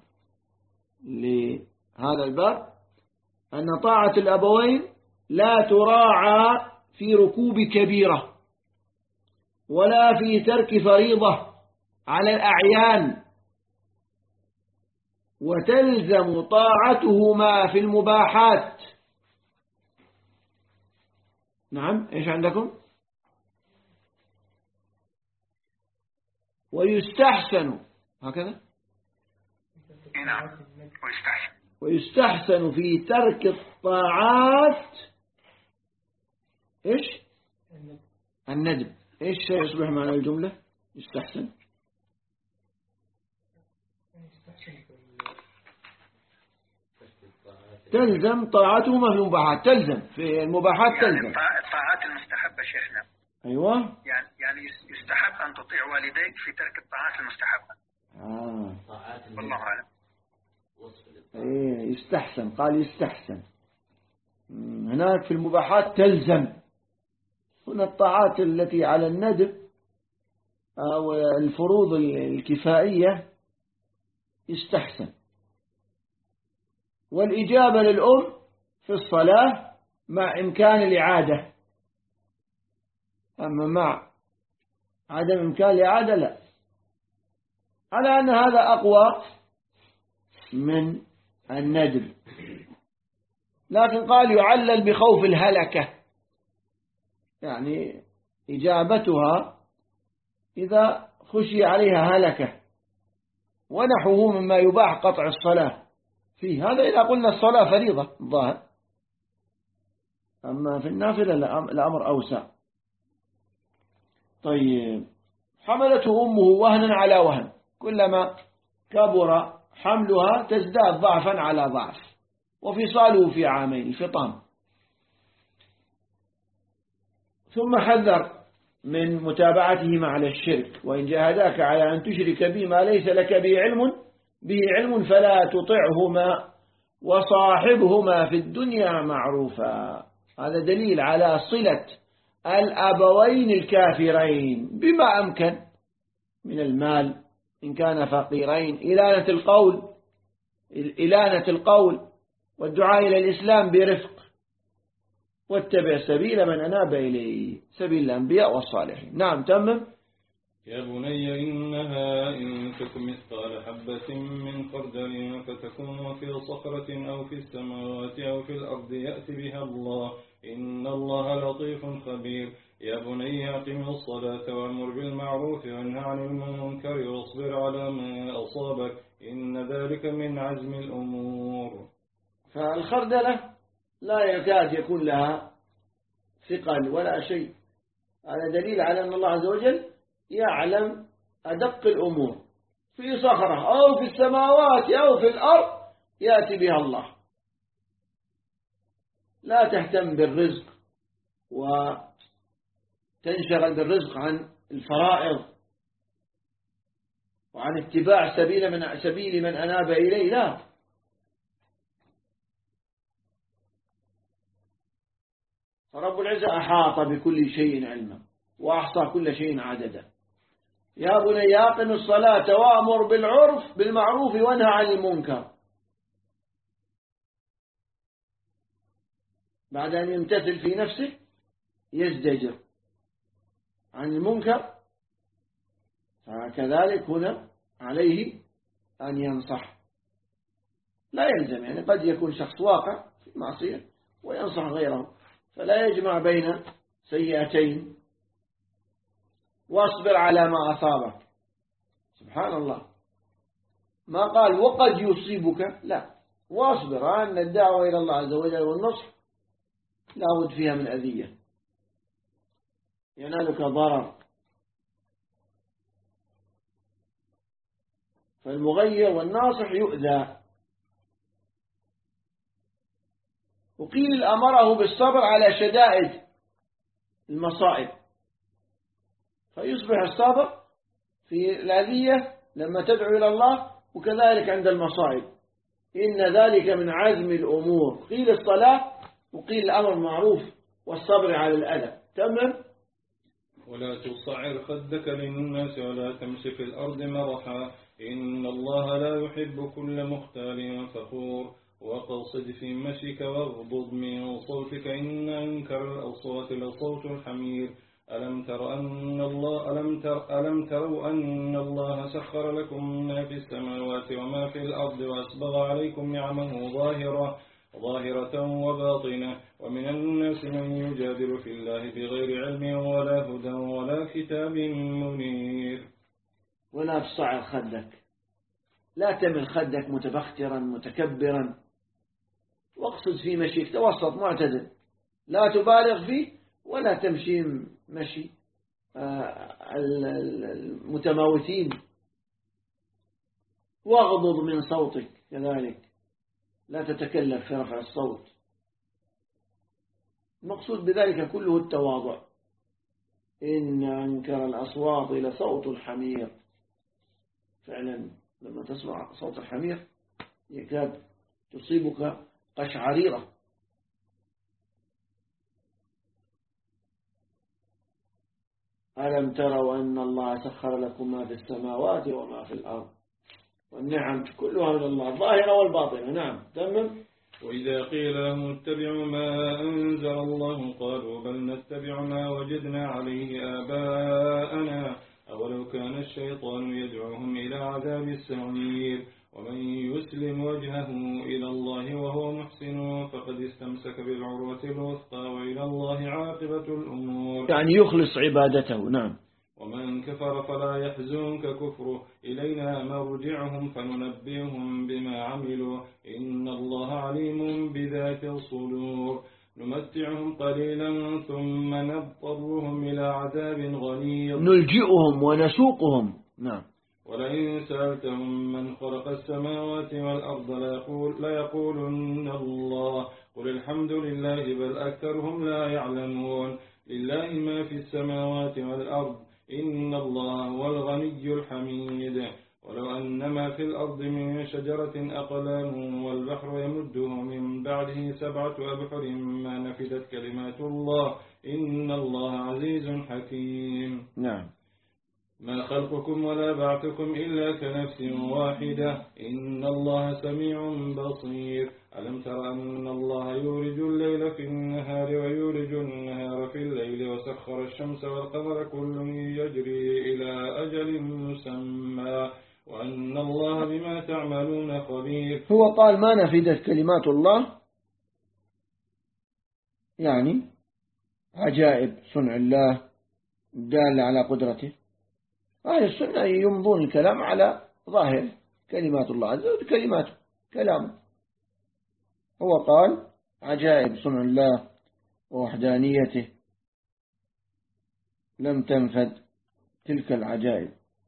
لهذا الباب أن طاعة الأبوين لا تراعى في ركوب كبيرة ولا في ترك فريضة على الأعيان، وتلزم طاعتهما في المباحات. نعم، إيش عندكم؟ ويستحسن هكذا نعم ويستحسن ويستحسن في ترك الطاعات إيش؟ الندب. إيش يصبح معنى الجملة؟ يستحسن تلزم طاعتهما في المباحات. تلزم في المباحات يعني تلزم الطاعات المستحبة شيخنا. أيوة، يعني يعني يستحب أن تطيع والديك في ترك الطاعات المستحبة. آه. والله أعلم. إيه يستحسن، قال يستحسن. هناك في المباحات تلزم. هنا الطاعات التي على الندب أو الفروض الكفائية يستحسن. والإجابة للأم في الصلاة مع إمكان الإعادة، أما مع عدم إمكان الإعادة لا، على أن هذا أقوى من الندب. لكن قال يعلل بخوف الهلكة، يعني إجابتها إذا خشي عليها هلكة ونحوه مما يباح قطع الصلاة فيه. هذا إذا قلنا الصلاة فريضة الظاهر، أما في النافلة الأمر أوسع. طيب، حملته أمه وهنا على وهن، كلما كبر حملها تزداد ضعفا على ضعف، وفصاله في عامين، الفطام. ثم حذر من متابعتهما على الشرك. وإن جاهداك على أن تشرك بي ما ليس لك به علم به علم فلا تطعهما وصاحبهما في الدنيا معروفا. هذا دليل على صلة الأبوين الكافرين بما أمكن من المال، إن كان فقيرين، إلانة القول إلانة القول والدعاء إلى الإسلام برفق، واتبع سبيل من أناب إليه، سبيل الأنبياء والصالحين. نعم تمم. يا بني إنها إن تك مثقال حبة من خردل فتكون في صخرة أو في السماوات أو في الأرض يأتي بها الله إن الله لطيف خبير. يا بني أقم الصلاة وأمر بالمعروف وانه عن المنكر واصبر على ما أصابك إن ذلك من عزم الأمور. فالخردلة لا يكاد يكون لها ثقل ولا شيء، هذا دليل على أن الله عز وجل يعلم أدق الأمور في صخرة أو في السماوات أو في الأرض يأتي بها الله. لا تهتم بالرزق وتنشغل بالرزق عن الفرائض وعن اتباع سبيل من سبيل من أناب إليه، لا، فرب العزة أحاط بكل شيء علما وأحصى كل شيء عددا. يا بني أقم الصلاة وأمر بالعرف بالمعروف وانهى عن المنكر، بعد أن يمتثل في نفسه يزدجر عن المنكر، فكذلك هنا عليه أن ينصح. لا يلزم، يعني قد يكون شخص واقع في معصية وينصح غيره، فلا يجمع بين سيئتين. واصبر على ما أصابك، سبحان الله، ما قال وقد يصيبك، لا، واصبر، أن الدعوة إلى الله عز وجل والنصح لا بد فيها من أذية، ينالك ضرر. فالمغير والناصح يؤذى. وقيل أمره بالصبر على شدائد المصائب، فيصبح الصبر في الأذية لما تدعو إلى الله، وكذلك عند المصائب، إن ذلك من عزم الأمور. قيل الصلاة وقيل الأمر معروف والصبر على الأذى. تمام. ولا تصعر خدك للناس ولا تمشي في الأرض مرحا إن الله لا يحب كل مختال فخور. وقصد في مشيك واغضض من صوتك إن أنكر الأصوات لصوت الحمير. ألم تر أن الله ألم تر ألم تروا أن الله سخر لكم ما في السماوات وما في الأرض وأسبغ عليكم نعمه ظاهرة ظاهرة وباطنة ومن الناس من يجادل في الله بغير علم ولا هدى ولا كتاب منير. ولا تصعر خدك، لا تمل خدك متبخترا متكبرا، واقصد في مشيك توسط معتدل، لا تبالغ فيه ولا تمشي مشي المتماوتين. واغضض من صوتك، كذلك لا تتكلف في رفع الصوت. المقصود بذلك كله التواضع. إن أنكر الأصوات لصوت الحمير، فعلا لما تسمع صوت الحمير يكاد تصيبك قشعريرة. ألم تروا أن الله سخر لكم ما في السماوات وما في الأرض، والنعم كلها من الله الظاهرة والباطنة. نعم. تمام. وإذا قيل لهم اتبعوا ما أنزل الله قالوا بل نتبع ما وجدنا عليه آباءنا أولو كان الشيطان يدعوهم إلى عذاب السعير. ومن يسلم وجهه إلى الله وهو محسن فقد استمسك بالعروة الوثقى وإلى الله عاقبة الأمور، يعني يخلص عبادته. نعم. ومن كفر فلا يحزنك كفره إلينا مرجعهم فننبئهم بما عملوا إن الله عليم بذات الصدور. نمتعهم قليلا ثم نضطرهم إلى عذاب غليظ نلجئهم ونسوقهم. نعم. ولئن سألتهم من خلق السماوات والأرض لا يقولن الله قل الحمد لله بل أكثرهم لا يعلمون. لله ما في السماوات والأرض إن الله هو الغني الحميد. ولو أن ما في الأرض من شجرة أقلام والبحر يمده من بعده سبعة أبحر ما نفدت كلمات الله إن الله عزيز حكيم. نعم. ما خلقكم ولا بعثكم إلا كنفس واحدة إن الله سميع بصير ألم تر أن الله يولج الليل في النهار ويولج النهار في الليل وسخر الشمس والقمر كل يجري إلى أجل مسمى وأن الله بما تعملون خبير. هو قال ما نفدت كلمات الله، يعني عجائب صنع الله دالة على قدرته. أهل السنة يمضون الكلام على ظاهر كلمات الله عز وجل، كلماته كلامه. هو قال عجائب صنع الله ووحدانيته لم تنفد تلك العجائب.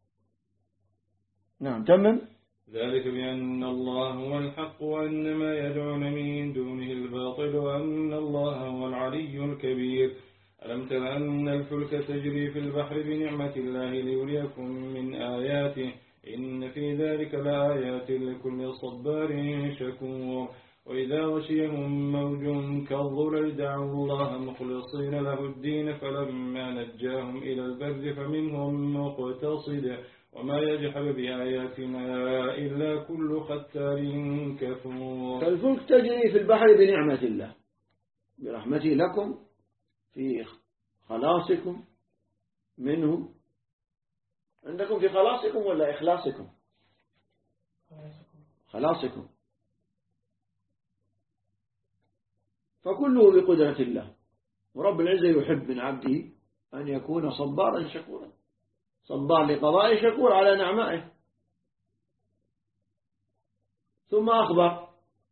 نعم تمام. ذلك بأن الله هو الحق وأن ما يدعون من دونه الباطل وأن الله هو العلي الكبير. ألم تر أن الفلك تجري في البحر بنعمة الله ليريكم من آياته إن في ذلك لآيات لكل صبار شكور. وإذا غشيهم موج كالظلل دعوا الله مخلصين له الدين فلما نجاهم إلى البر فمنهم مقتصد وما يجحد بآياتنا إلا كل ختار كفور. فالفلك تجري في البحر بنعمة الله برحمته لكم في خلاصكم منه. عندكم في خلاصكم ولا إخلاصكم؟ خلاصكم. فكله بقدرة الله. ورب العزة يحب من عبده أن يكون صبارا شكورا، صبار لقضاء شكور على نعمائه. ثم أخبر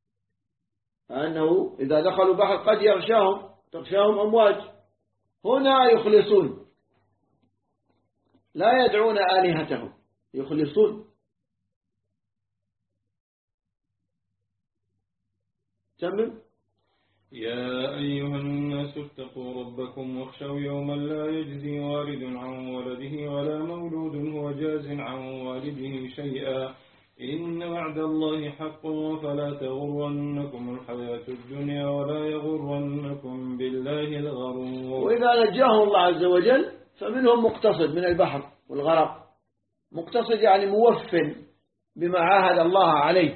أنه إذا دخلوا بحر قد يغشاهم تغشاهم أمواج، هنا يخلصون لا يدعون آلهتهم، يخلصون. تمام. يا أيها الناس اتقوا ربكم واخشوا يوما لا يجزي والد عن ولده ولا مولود هو جاز عن والده شيئا إن وعد الله حق فلا تغرنكم الحياة الدنيا ولا يغرنكم بالله الغرور. وإذا نجاه الله عز وجل فمنهم مقتصد من البحر والغرق. مقتصد يعني موف بما عاهد الله عليه،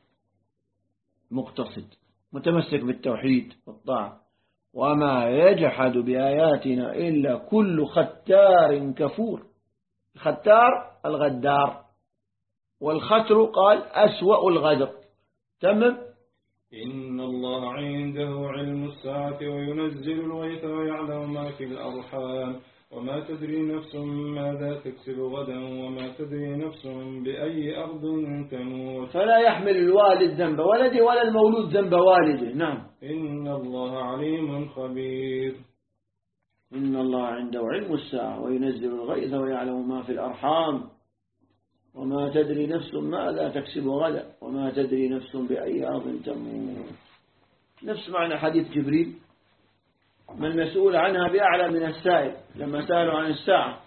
مقتصد متمسك بالتوحيد والطاعة. وما يجحد بآياتنا إلا كل ختار كفور. ختار الغدار، والختر قال أسوأ الغدر. تمام. إن الله عنده علم الساعة وينزل الغيث ويعلم ما في الأرحام وما تدري نفس ماذا تكسب غدا وما تدري نفس بأي أرض تموت. فلا يحمل الوالد ذنب ولده ولا المولود ذنب والده. نعم. إن الله عليم خبير. إن الله عنده علم الساعة وينزل الغيث ويعلم ما في الأرحام وما تدري نفس ماذا تكسب غدا وما تدري نفس بأي أرض تموت. نفس معنى حديث جبريل ما المسؤول عنها بأعلى من السائل لما سألوا عن الساعة.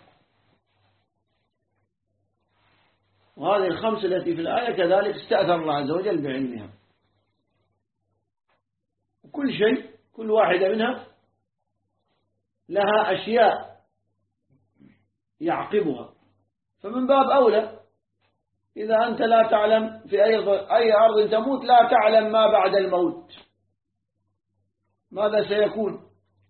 وهذه الخمس التي في الآية كذلك استأثر الله عز وجل بعلمها. وكل شيء كل واحدة منها لها أشياء يعقبها. فمن باب أولى إذا أنت لا تعلم في أي أي أرض تموت لا تعلم ما بعد الموت ماذا سيكون،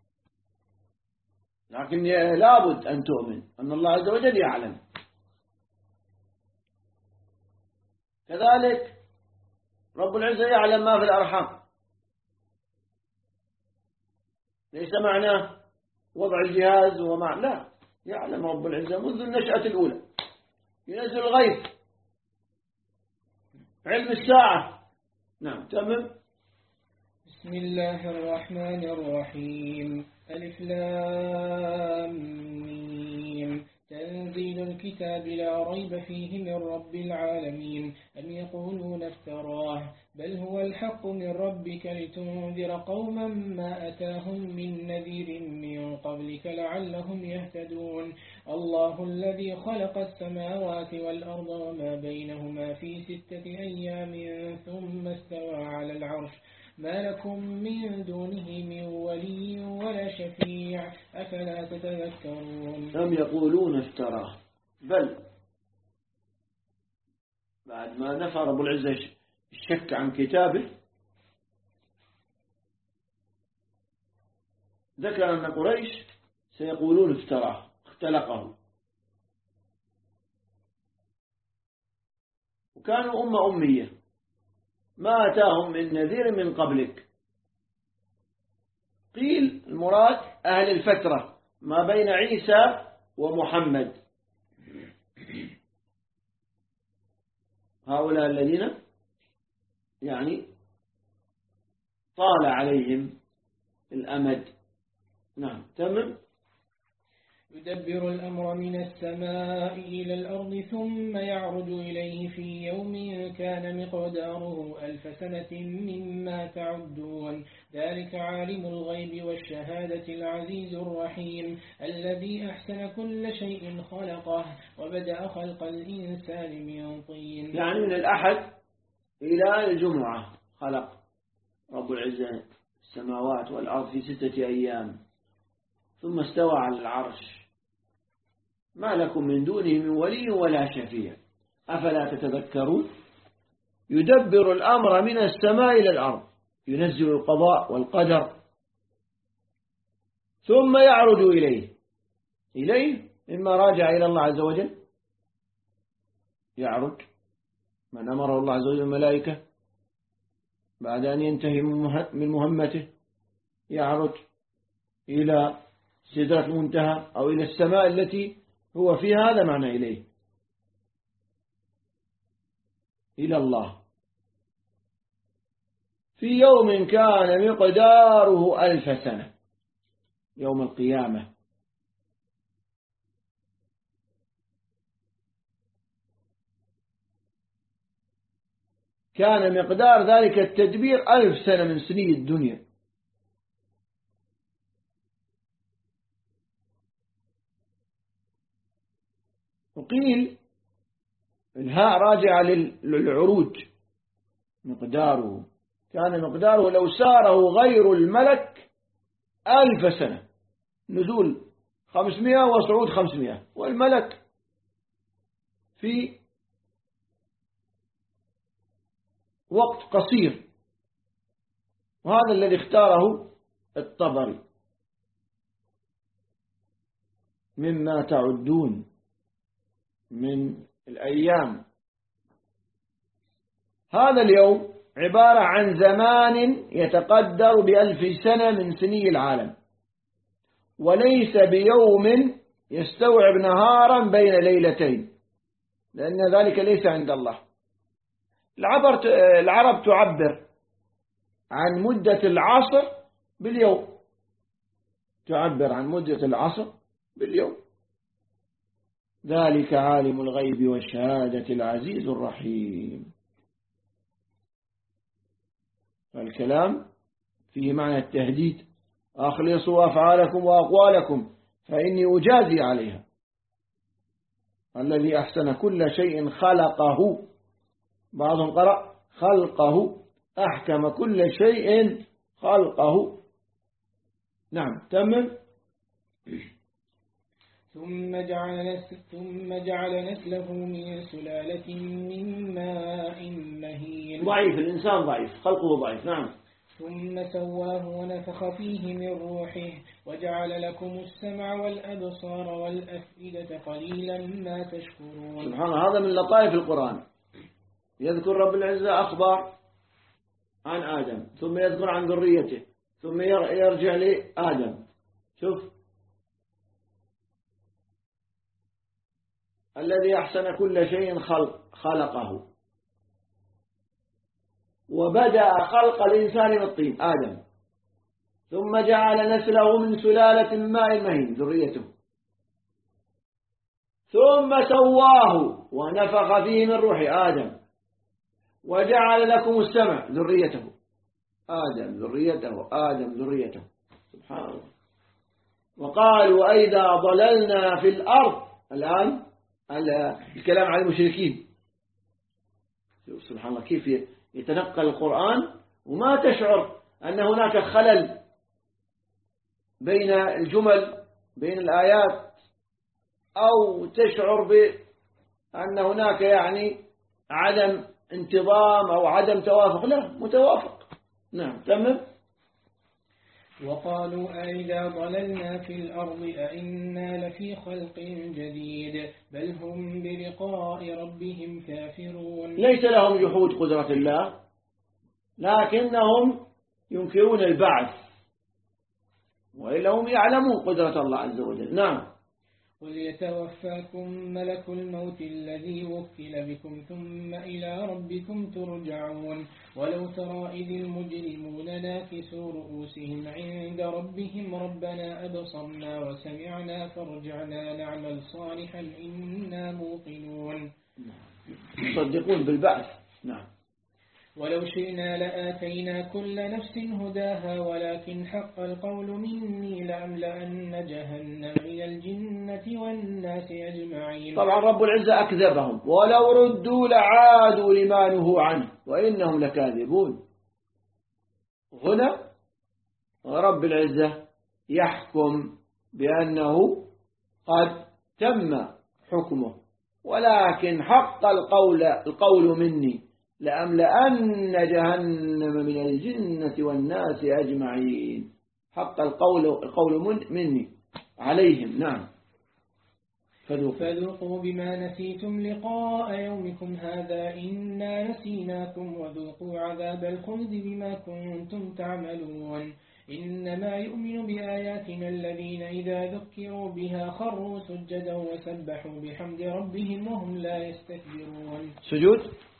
لكن لابد أن تؤمن أن الله عز وجل يعلم. كذلك رب العزة يعلم ما في الأرحام، ليس معناه وضع الجهاز ومع لا، يعلم رب العزة منذ النشأة الأولى. ينزل الغيث، علم الساعة. نعم تمام. بسم الله الرحمن الرحيم. ألف لام ميم. تنزيل الكتاب لا ريب فيه من رب العالمين. أم يقولون افتراه بل هو الحق من ربك لتنذر قوما ما أتاهم من نذير من قبلك لعلهم يهتدون. الله الذي خلق السماوات والأرض وما بينهما في ستة أيام ثم استوى على العرش ما لكم من دونه من ولي ولا شفيع أفلا تتذكرون. أم يقولون افتراه بل بعد ما نفى رب العزة الشك عن كتابه ذكر أن قريش سيقولون افتراه اختلقه، وكانوا أمة أمية ما أتاهم من نذير من قبلك. قيل المراد أهل الفترة ما بين عيسى ومحمد، هؤلاء الذين يعني طال عليهم الأمد. نعم تمام. يدبر الأمر من السماء إلى الأرض ثم يعرج إليه في يوم كان مقداره ألف سنة مما تعدون، ذلك عالم الغيب والشهادة العزيز الرحيم الذي أحسن كل شيء خلقه وبدأ خلق الإنسان من طين. يعني من الأحد إلى الجمعة خلق رب العزة السماوات والأرض في ستة أيام ثم استوى على العرش، ما لكم من دونه من ولي ولا شفيع أفلا تتذكرون. يدبر الأمر من السماء إلى الأرض، ينزل القضاء والقدر ثم يعرج إليه. إليه إما راجع إلى الله عز وجل، يعرج من أمره الله عز وجل الملائكة بعد أن ينتهي من مهمته، يعرج إلى سدرة المنتهى أو إلى السماء التي هو فيها، هذا معنى إليه، إلى الله في يوم كان مقداره ألف سنة، يوم القيامة. كان مقدار ذلك التدبير ألف سنة من سنين الدنيا. وقيل الهاء راجعة للعروج، مقداره كان مقداره لو ساره غير الملك ألف سنة، نزول خمسمائة وصعود خمسمائة، والملك في وقت قصير، وهذا الذي اختاره الطبري مما تعدون من الأيام. هذا اليوم عبارة عن زمان يتقدر بألف سنة من سني العالم، وليس بيوم يستوعب نهارا بين ليلتين، لأن ذلك ليس عند الله. العرب تعبر عن مدة العصر باليوم، تعبر عن مدة العصر باليوم. ذلك عالم الغيب والشهادة العزيز الرحيم. الكلام فيه معنى التهديد، أخلصوا أفعالكم وأقوالكم فإني أجازي عليها. الذي أحسن كل شيء خلقه، بعضهم قرأ خلقه، أحكم كل شيء خلقه. نعم تمام. ثم جعل ثم جعل نسله من سلالة من ماء مهين. ضعيف، الإنسان ضعيف، خلقه ضعيف. نعم. ثم سواه ونفخ فيه من روحه وجعل لكم السمع والأبصار والأفئدة قليلا ما تشكرون. سبحان الله، هذا من لطائف القرآن. يذكر رب العزة أخبار عن آدم، ثم يذكر عن ذريته، ثم يرجع لآدم. شوف، الذي أحسن كل شيء خلق خلقه وبدأ خلق الإنسان من الطين آدم، ثم جعل نسله من سلالة ماء مهين ذريته، ثم سواه ونفخ فيه من روح آدم، وجعل لكم السمع ذريته آدم ذريته آدم ذريته. سبحان الله. وقالوا أئذا ضللنا في الأرض، الآن الكلام على المشركين. سبحان الله كيف يتنقل القرآن وما تشعر أن هناك خلل بين الجمل، بين الآيات. أو تشعر بأن هناك يعني عدم انتظام أو عدم توافق، لا، متوافق. نعم تمام. وقالوا أئذا ضللنا في الأرض أئنا لفي خلق جديد بل هم بلقاء ربهم كافرون. ليس لهم جحود قدرة الله، لكنهم ينكرون البعث، وإلا هم يعلمون قدرة الله عز وجل. نعم. قل يتوفاكم ملك الموت الذي وكل بكم ثم إلى ربكم ترجعون. ولو ترى إذ المجرمون ناكسوا رؤوسهم عند ربهم ربنا أبصرنا وسمعنا فارجعنا نعمل صالحا إنا موقنون. يصدقون بالبعث. نعم. ولو شئنا لآتينا كل نفس هداها ولكن حق القول مني لأملأن جهنم من الجنة والناس أجمعين. طبعا رب العزة أكذبهم، ولو ردوا لعادوا لما نهوا عنه وإنهم لكاذبون. هنا رب العزة يحكم بأنه قد تم حكمه، ولكن حق القول القول مني لأملأن جهنم من الجنة والناس أجمعين. حق القول القول مني عليهم. نعم. فذوقوا, فذوقوا بما نسيتم لقاء يومكم هذا إنا نسيناكم وذوقوا عذاب الخلد بما كنتم تعملون. إنما يؤمن بآياتنا الذين إذا ذكروا بها خروا سجدا وسبحوا بحمد ربهم وهم لا يستكبرون. سجود.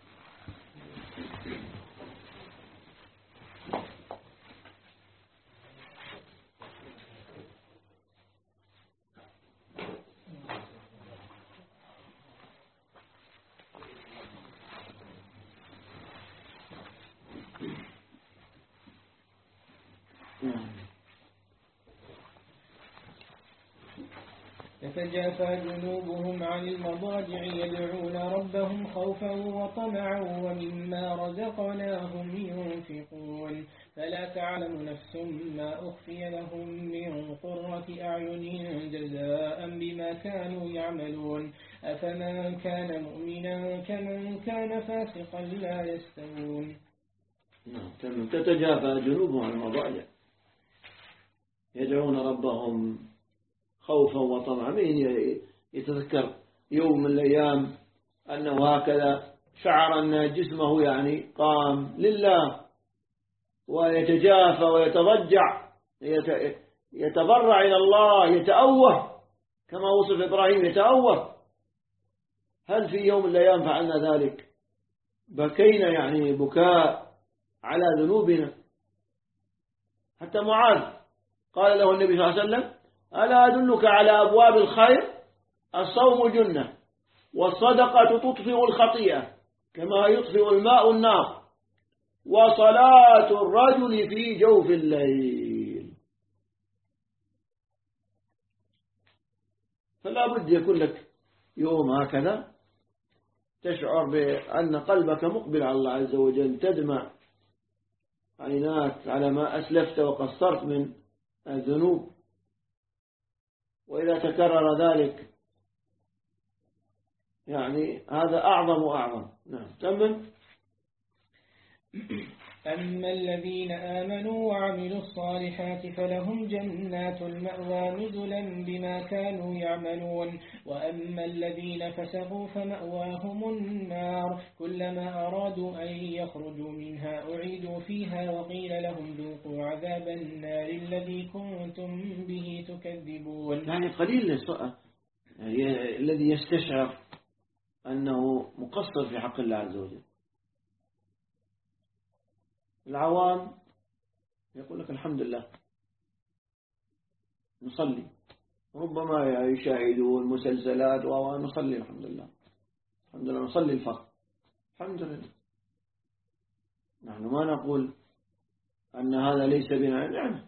تتجافى جنوبهم عن المضاجع يدعون ربهم خوفا وطمعا ومما رزقناهم ينفقون. فلا تعلم نفس ما أخفي لهم من قرة أعين جزاء بما كانوا يعملون. أفمن كان مؤمنا كمن كان فاسقا لا يستوون. تتجافى جنوبهم عن المضاجع يدعون ربهم خوفا وطمعا. مين يتذكر يوم من الأيام أنه هكذا شعر أن جسمه يعني قام لله ويتجافى ويتضجع يتضرع إلى الله يتأوه كما وصف إبراهيم يتأوه؟ هل في يوم من الأيام فعلنا ذلك؟ بكينا يعني بكاء على ذنوبنا. حتى معاذ قال له النبي صلى الله عليه وسلم ألا أدلك على أبواب الخير؟ الصوم جنة والصدقة تطفئ الخطيئة كما يطفئ الماء النار وصلاة الرجل في جوف الليل. فلا بد يكون لك يوم هكذا تشعر بأن قلبك مقبل على الله عز وجل، تدمع عيناك على ما أسلفت وقصرت من الذنوب. وإذا تكرر ذلك يعني هذا أعظم وأعظم. نعم تمام. أما الذين آمنوا وعملوا الصالحات فلهم جنات المأوى نزلا بما كانوا يعملون. وأما الذين فسقوا فمأواهم النار كلما أرادوا أن يخرجوا منها أعيدوا فيها وقيل لهم ذوقوا عذاب النار الذي كنتم به تكذبون. يعني قليل يعني الذي يستشعر أنه مقصر في حق الله عز وجل. العوام يقول لك الحمد لله نصلي، ربما يشاهدون مسلسلات ونصلي الحمد لله الحمد لله نصلي الفرض الحمد لله. نحن ما نقول أن هذا ليس بنا نعمة.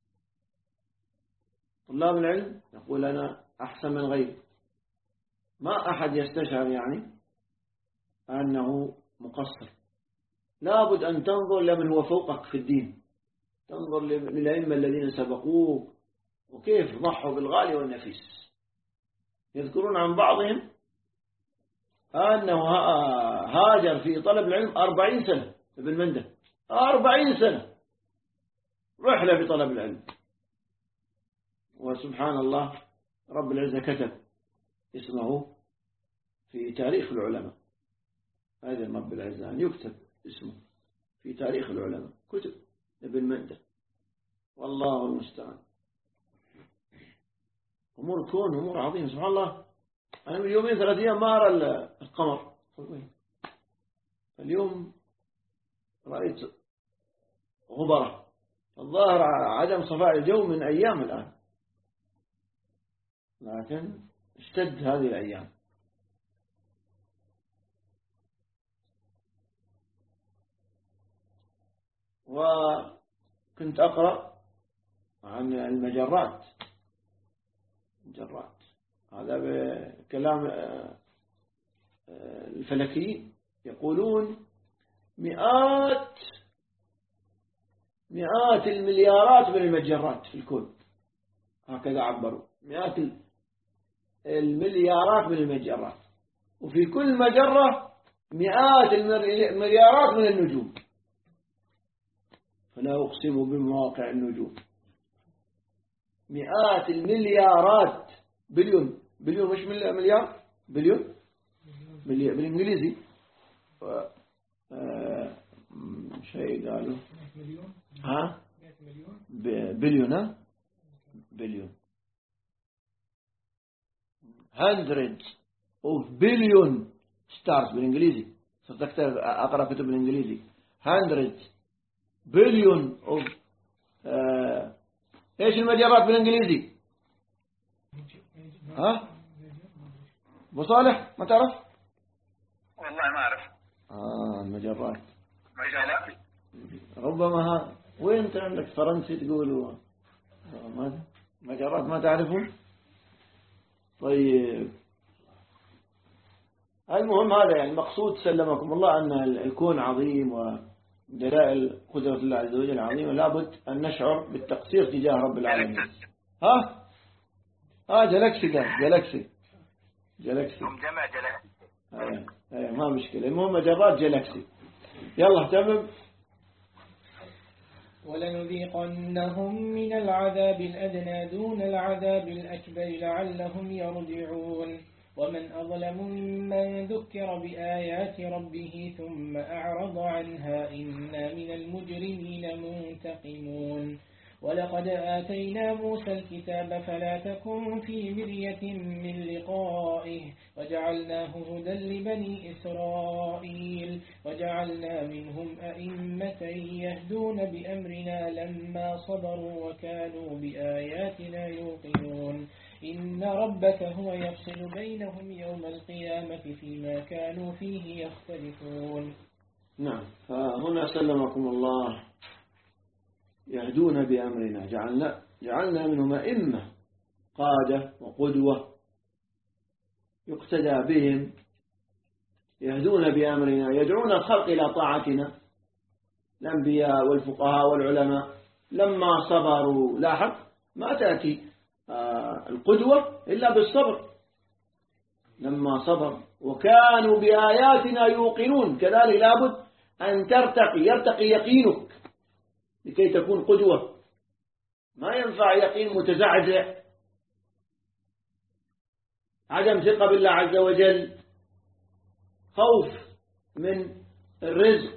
طلاب العلم يقول أنا أحسن من غيري، ما أحد يستشعر يعني أنه مقصر. لابد أن تنظر لمن هو فوقك في الدين، تنظر للأئمة الذين سبقوك وكيف ضحوا بالغالي والنفيس. يذكرون عن بعضهم أنه هاجر في طلب العلم أربعين سنة. ابن منده أربعين سنة رحلة في طلب العلم. وسبحان الله رب العزة كتب اسمه في تاريخ العلماء. هذا رب العزة أن يكتب اسمه في تاريخ العلماء، كتب ابن منده. والله المستعان. أمور الكون أمور عظيمة سبحان الله. أنا من يومين ثلاث أيام ما أرى القمر، اليوم رأيت غبرة. الظاهر عدم صفاء الجو من أيام الآن، لكن اشتد هذه الأيام. وكنت أقرأ عن المجرات. المجرات هذا بكلام الفلكيين، يقولون مئات مئات المليارات من المجرات في الكون، هكذا عبروا، مئات المليارات من المجرات، وفي كل مجرة مئات المليارات من النجوم. فلا أقسم بمواقع النجوم. مئات المليارات، بليون بليون مش مليار، بليون بالإنجليزي. آه شيء قالوا ها بليون ها بليون hundreds of billion stars بالإنجليزي. صرت أقرأ كتب بالإنجليزي. hundreds billion of آه إيش المجرات بالإنجليزي؟ ها أبو صالح ما تعرف؟ والله ما أعرف. آه المجرات مجالات ربما ها. وين أنت عندك فرنسي تقولوا مجرات ما تعرفون؟ طيب المهم هذا يعني مقصود سلمكم الله أن الكون عظيم ودلائل قدرة الله عز وجل عظيمة. لابد أن نشعر بالتقصير تجاه رب العالمين. ها ها جالكسي ده جالكسي جالكسي هم جمع جلاكسي. ايه ايه ما مشكلة. المهم مجرات جالكسي. يلا تمام. ولنذيقنهم من العذاب الأدنى دون العذاب الأكبر لعلهم يرجعون. ومن أظلم ممن ذكر بآيات ربه ثم أعرض عنها إنا من المجرمين منتقمون. ولقد آتينا موسى الكتاب فلا تكن في مرية من لقائه وجعلناه هدى لبني إسرائيل وجعلنا منهم أئمة يهدون بأمرنا لما صبروا وكانوا بآياتنا يوقنون. إن ربك هو يفصل بينهم يوم القيامة فيما كانوا فيه يختلفون. نعم. فهنا سلمكم الله يهدون بأمرنا جعلنا, جعلنا منهم أئمة قادة وقدوة يقتدى بهم يهدون بأمرنا يدعون الخلق إلى طاعتنا. الأنبياء والفقهاء والعلماء لما صبروا لاحظ ما تأتي القدوة إلا بالصبر. لما صبر وكانوا بآياتنا يوقنون كذلك لابد أن ترتقي يرتقي يقينك لكي تكون قدوة. ما ينفع يقين متزعزع عدم ثقة بالله عز وجل خوف من الرزق.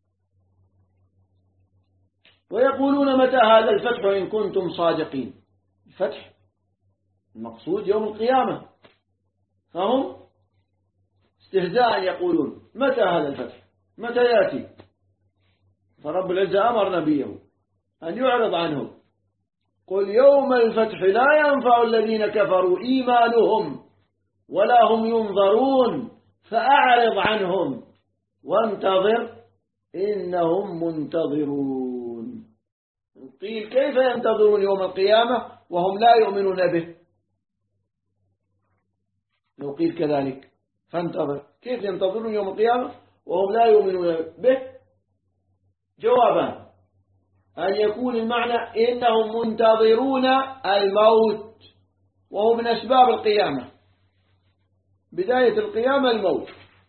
ويقولون متى هذا الفتح إن كنتم صادقين. الفتح المقصود يوم القيامة فهم استهزاء يقولون متى هذا الفتح متى يأتي. فرب العزة أمر نبيه أن يعرض عنه قل يوم الفتح لا ينفع الذين كفروا إيمانهم ولا هم ينظرون فأعرض عنهم وانتظر إنهم منتظرون. قيل كيف ينتظرون يوم القيامة وهم لا يؤمنون به؟ لو قيل كذلك فانتظر كيف ينتظرون يوم القيامة وهم لا يؤمنون به؟ جوابا أن يكون المعنى إنهم منتظرون الموت وهو من أسباب القيامة بداية القيامة الموت.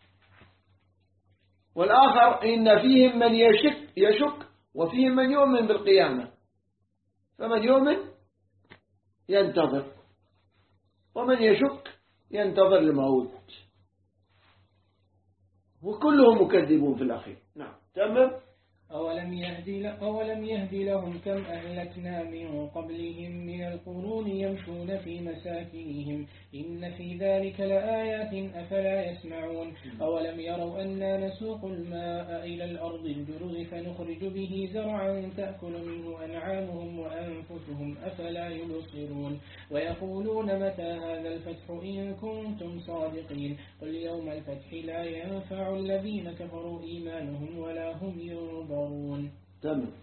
والآخر إن فيهم من يشك يشك وفيهم من يؤمن بالقيامة، فمن يؤمن ينتظر ومن يشك ينتظر الموت، وكلهم مكذبون في الأخير. نعم تمام. أولم يهدي أولم يهدي لهم كم أهلكنا من قبلهم من القرون يمشون في مساكنهم إن في ذلك لآيات أفلا يسمعون. أولم يروا أنا نسوق الماء إلى الأرض الجرز فنخرج به زرعا تأكل منه أنعامهم وأنفسهم أفلا يبصرون. ويقولون متى هذا الفتح إن كنتم صادقين قل يوم الفتح لا ينفع الذين كفروا إيمانهم ولا هم ينظرون. تمام.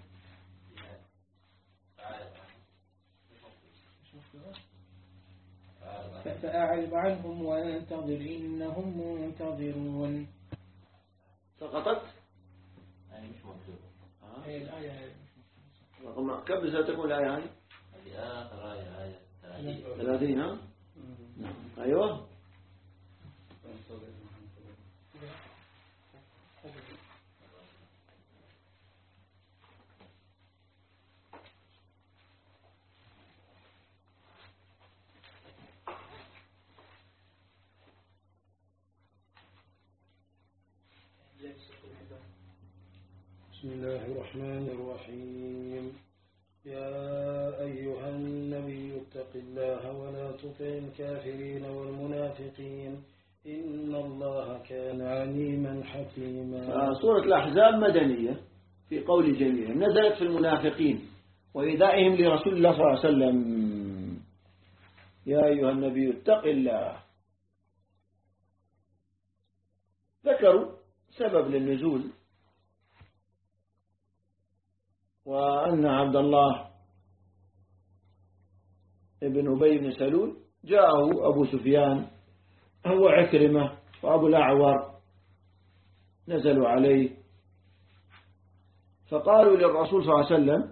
فأعرض عنهم وانتظر إنهم منتظرون. سقطت يعني مش مكتوب. هي الآية رقم كم ستكون الآية هذه؟ هذه آخر آية آية ثلاثين. ثلاثين ها؟ نعم. أيوة. بسم الله الرحمن الرحيم. يا أيها النبي اتق الله ولا تطع الكافرين والمنافقين إن الله كان عليما حكيما. سورة الأحزاب مدنية في قول جميل، نزلت في المنافقين وإيذائهم لرسول الله صلى الله عليه وسلم. يا أيها النبي اتق الله. ذكروا سبب للنزول، وأن عبد الله ابن أبي بن سلول جاءه أبو سفيان هو عكرمة وأبو الأعور نزلوا عليه فقالوا للرسول صلى الله عليه وسلم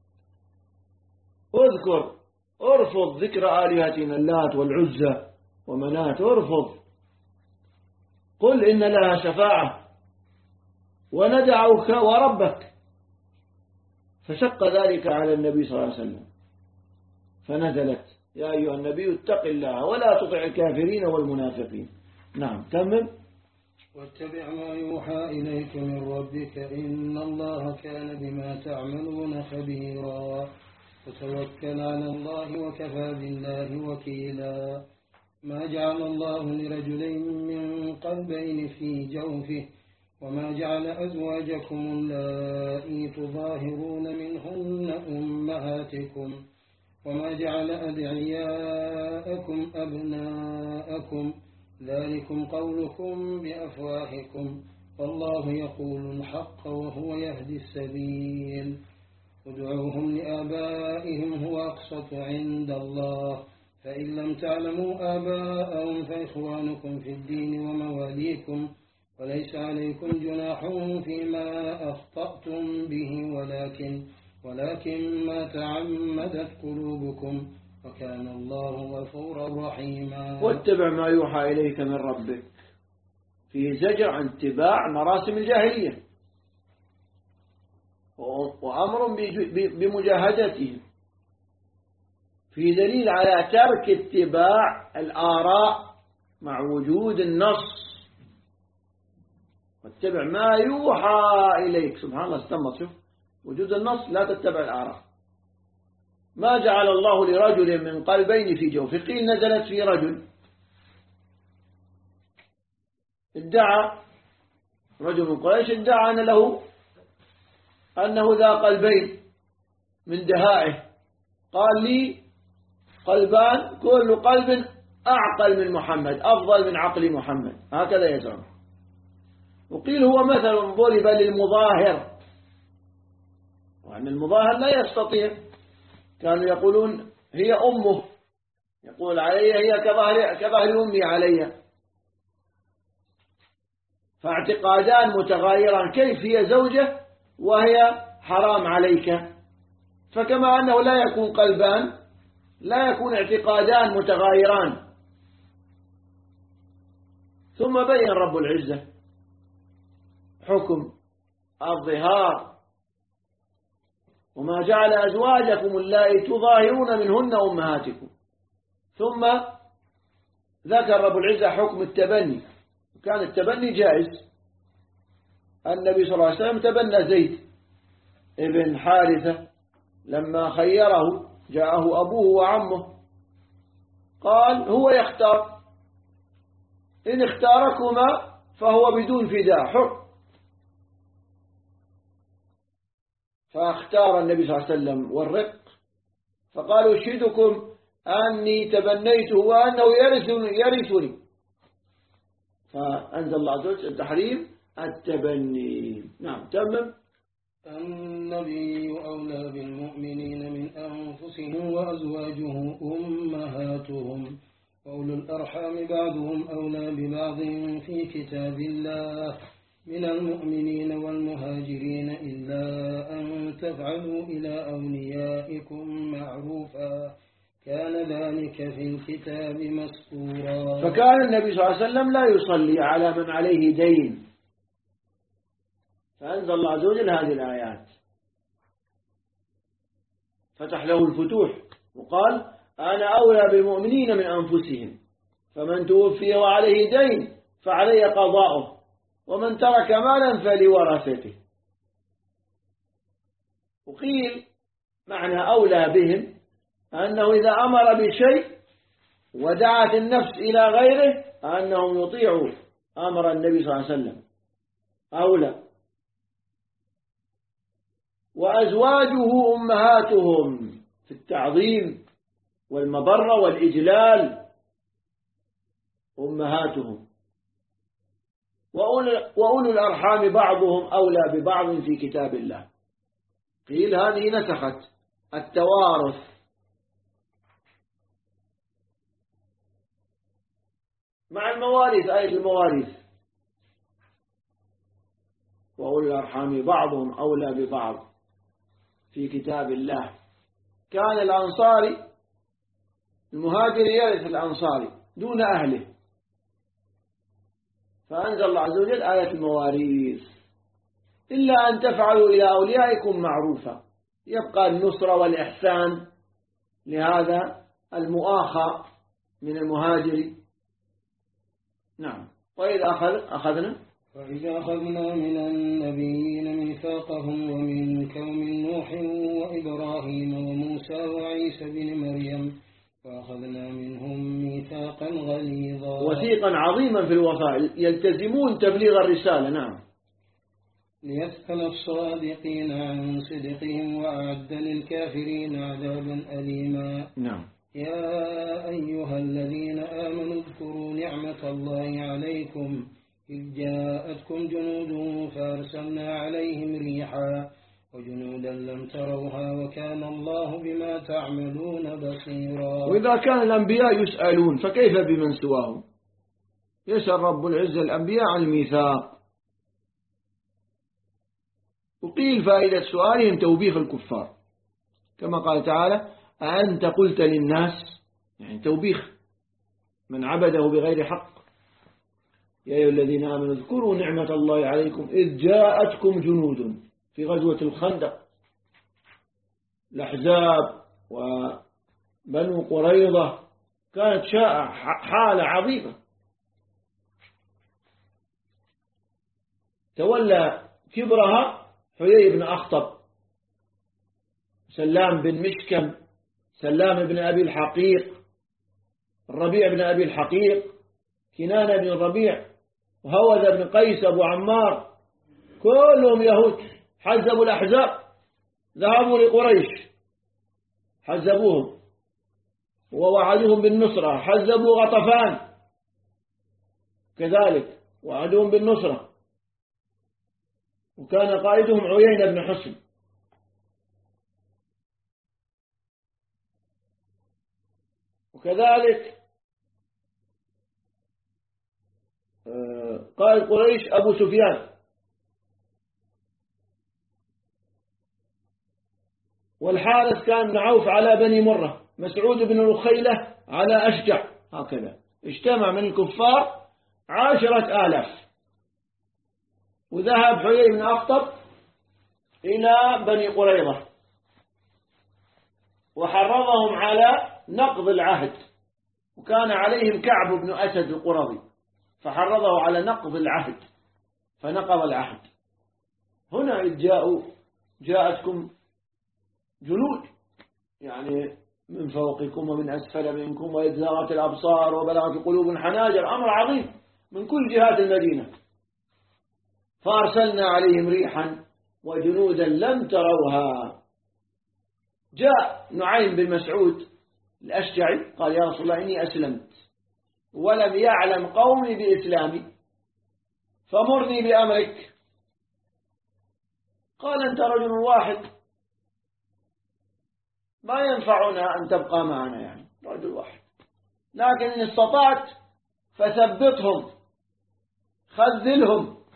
اذكر ارفض ذكر آلهتنا اللات والعزى ومنات، ارفض، قل إن لها شفاعة وندعوك وربك. فشق ذلك على النبي صلى الله عليه وسلم فنزلت يا أيها النبي اتق الله ولا تطع الكافرين والمنافقين. نعم تمم. واتبع ما يوحى إليك من ربك إن الله كان بما تعملون خبيرا. وتوكل على الله وكفى بالله وكيلا. ما جعل الله لرجلين من قلبين في جوفه وما جعل أزواجكم اللائي تظاهرون منهن أمهاتكم وما جعل أدعياءكم أبناءكم ذلكم قولكم بأفواهكم والله يقول الحق وهو يهدي السبيل. ادعوهم لآبائهم هو أقسط عند الله فإن لم تعلموا آباءهم فإخوانكم في الدين ومواليكم وليس عليكم جناح فيما أخطأتم به ولكن ولكن ما تعمدت قلوبكم وكان الله غفورا رحيما. واتبع ما يوحى إليك من ربك في زجر عن اتباع مراسم الجاهلية وأمر بمجاهدتهم، في دليل على ترك اتباع الآراء مع وجود النص. واتبع ما يوحى إليك، سبحان الله استنبط، شوف وجود النص لا تتبع الآراء. ما جعل الله لرجل من قلبين في جوفه، قيل نزلت في رجل ادعى، رجل من قريش ادعى أن له أنه ذا قلبين من دهائه، قال لي قلبان كل قلب أعقل من محمد أفضل من عقل محمد، هكذا يزعم. وقيل هو مثل ضرب للمظاهر، وأن المظاهر لا يستطيع، كانوا يقولون هي أمه، يقول علي هي كظهر, كظهر أمي علي، فاعتقادان متغايران، كيف هي زوجة وهي حرام عليك؟ فكما أنه لا يكون قلبان لا يكون اعتقادان متغايران، ثم بين رب العزة حكم الظهار: وما جعل أزواجكم اللائي تظاهرون منهن أمهاتكم. ثم ذكر رب العزة حكم التبني، كان التبني جائز. النبي صلى الله عليه وسلم تبنى زيد ابن حارثة لما خيره، جاءه أبوه وعمه، قال هو يختار، إن اختاركما فهو بدون فداء حر. فاختار النبي صلى الله عليه وسلم والرق، فقالوا أشهدكم أني تبنيته وأنه يرثني, يرثني. فأنزل الله عز وجل التحريم التبني. نعم تمام. النبي أولى بالمؤمنين من أنفسهم وأزواجه أمهاتهم وأولو الأرحام بعضهم أولى ببعض في كتاب الله من المؤمنين والمهاجرين إلا أن تفعلوا إلى أوليائكم معروفا كان ذلك في الكتاب مسطورا. فكان النبي صلى الله عليه وسلم لا يصلي على من عليه دين، فأنزل الله عز وجل هذه الآيات، فتح له الفتوح وقال أنا أولى بالمؤمنين من أنفسهم، فمن توفي وعليه دين فعليه قضاؤه، ومن ترك مالا فلورثته. وقيل معنى أولى بهم أنه إذا أمر بشيء ودعت النفس إلى غيره أنهم يطيعوا أمر النبي صلى الله عليه وسلم أولى. وأزواجه أمهاتهم في التعظيم والمبرة والإجلال أمهاتهم، وأولو الأرحام بعضهم أولى ببعض في كتاب الله. قيل هذه نسخت التوارث مع المواريث، آية المواريث: وأولو الأرحام بعضهم أولى ببعض في كتاب الله. كان الأنصاري المهاجر يرث الأنصاري دون أهله، فأنزل الله عز وجل آية المواريث: إلا أن تفعلوا إلى أوليائكم معروفا. يبقى النصرة والإحسان لهذا المؤاخى من المهاجر. نعم. وإذا أخذ أخذنا وإذا أخذنا من النبيين ميثاقهم ومنك ومن نوح وإبراهيم وموسى وعيسى بن مريم وأخذنا منهم ميثاقا غليظا. وثيقا عظيما في الوفاء، يلتزمون تبليغ الرسالة. نعم. ليسأل الصادقين عن صدقهم وأعد للكافرين عذابا أليما. نعم. يا أيها الذين آمنوا اذكروا نعمة الله عليكم إذ جاءتكم جنود فأرسلنا عليهم ريحا وجنودا لم تروها وكان الله بما تعملون بصيرا. وإذا كان الأنبياء يسألون فكيف بمن سواهم؟ يسأل رب العزة الأنبياء عن الميثاق. وقيل فائدة سؤالهم توبيخ الكفار، كما قال تعالى: أأنت قلت للناس، يعني توبيخ من عبده بغير حق. يا أيها الذين آمنوا اذكروا نعمة الله عليكم إذ جاءتكم جنود في غزوة الخندق، الأحزاب وبنو قريظة، كانت شائعة حالة عظيمة. تولى كبرها حيي بن أخطب، سلام بن مشكم، سلام بن أبي الحقيق، الربيع بن أبي الحقيق، كنانة بن الربيع، وهوذا بن قيس أبو عمار، كلهم يهود. حزبوا الأحزاب، ذهبوا لقريش حزبوهم ووعدوهم بالنصرة. حزبوا غطفان كذلك وعدوهم بالنصرة، وكان قائدهم عيينة بن حصن. وكذلك قائد قريش أبو سفيان، والحارث كان بن عوف على بني مرة، مسعود بن الخيلة على أشجع، هكذا اجتمع من الكفار عشرة آلاف. وذهب حيي بن أخطب إلى بني قريظة وحرضهم على نقض العهد، وكان عليهم كعب بن أسد القرظي فحرضه على نقض العهد فنقض العهد. هنا إذ جاءوا جاءتكم جنود يعني من فوقكم ومن أسفل منكم وإذ زاغت الأبصار وبلغت القلوب الحناجر، أمر عظيم من كل جهات المدينة. فأرسلنا عليهم ريحا وجنودا لم تروها. جاء نعيم بن مسعود الأشجعي قال يا رسول الله إني أسلمت ولم يعلم قومي بإسلامي فمرني بأمرك. قال أنت رجل واحد ما ينفعنا أن تبقى معنا، يعني رجل واحد، لكن إن استطعت فثبتهم خذلهم.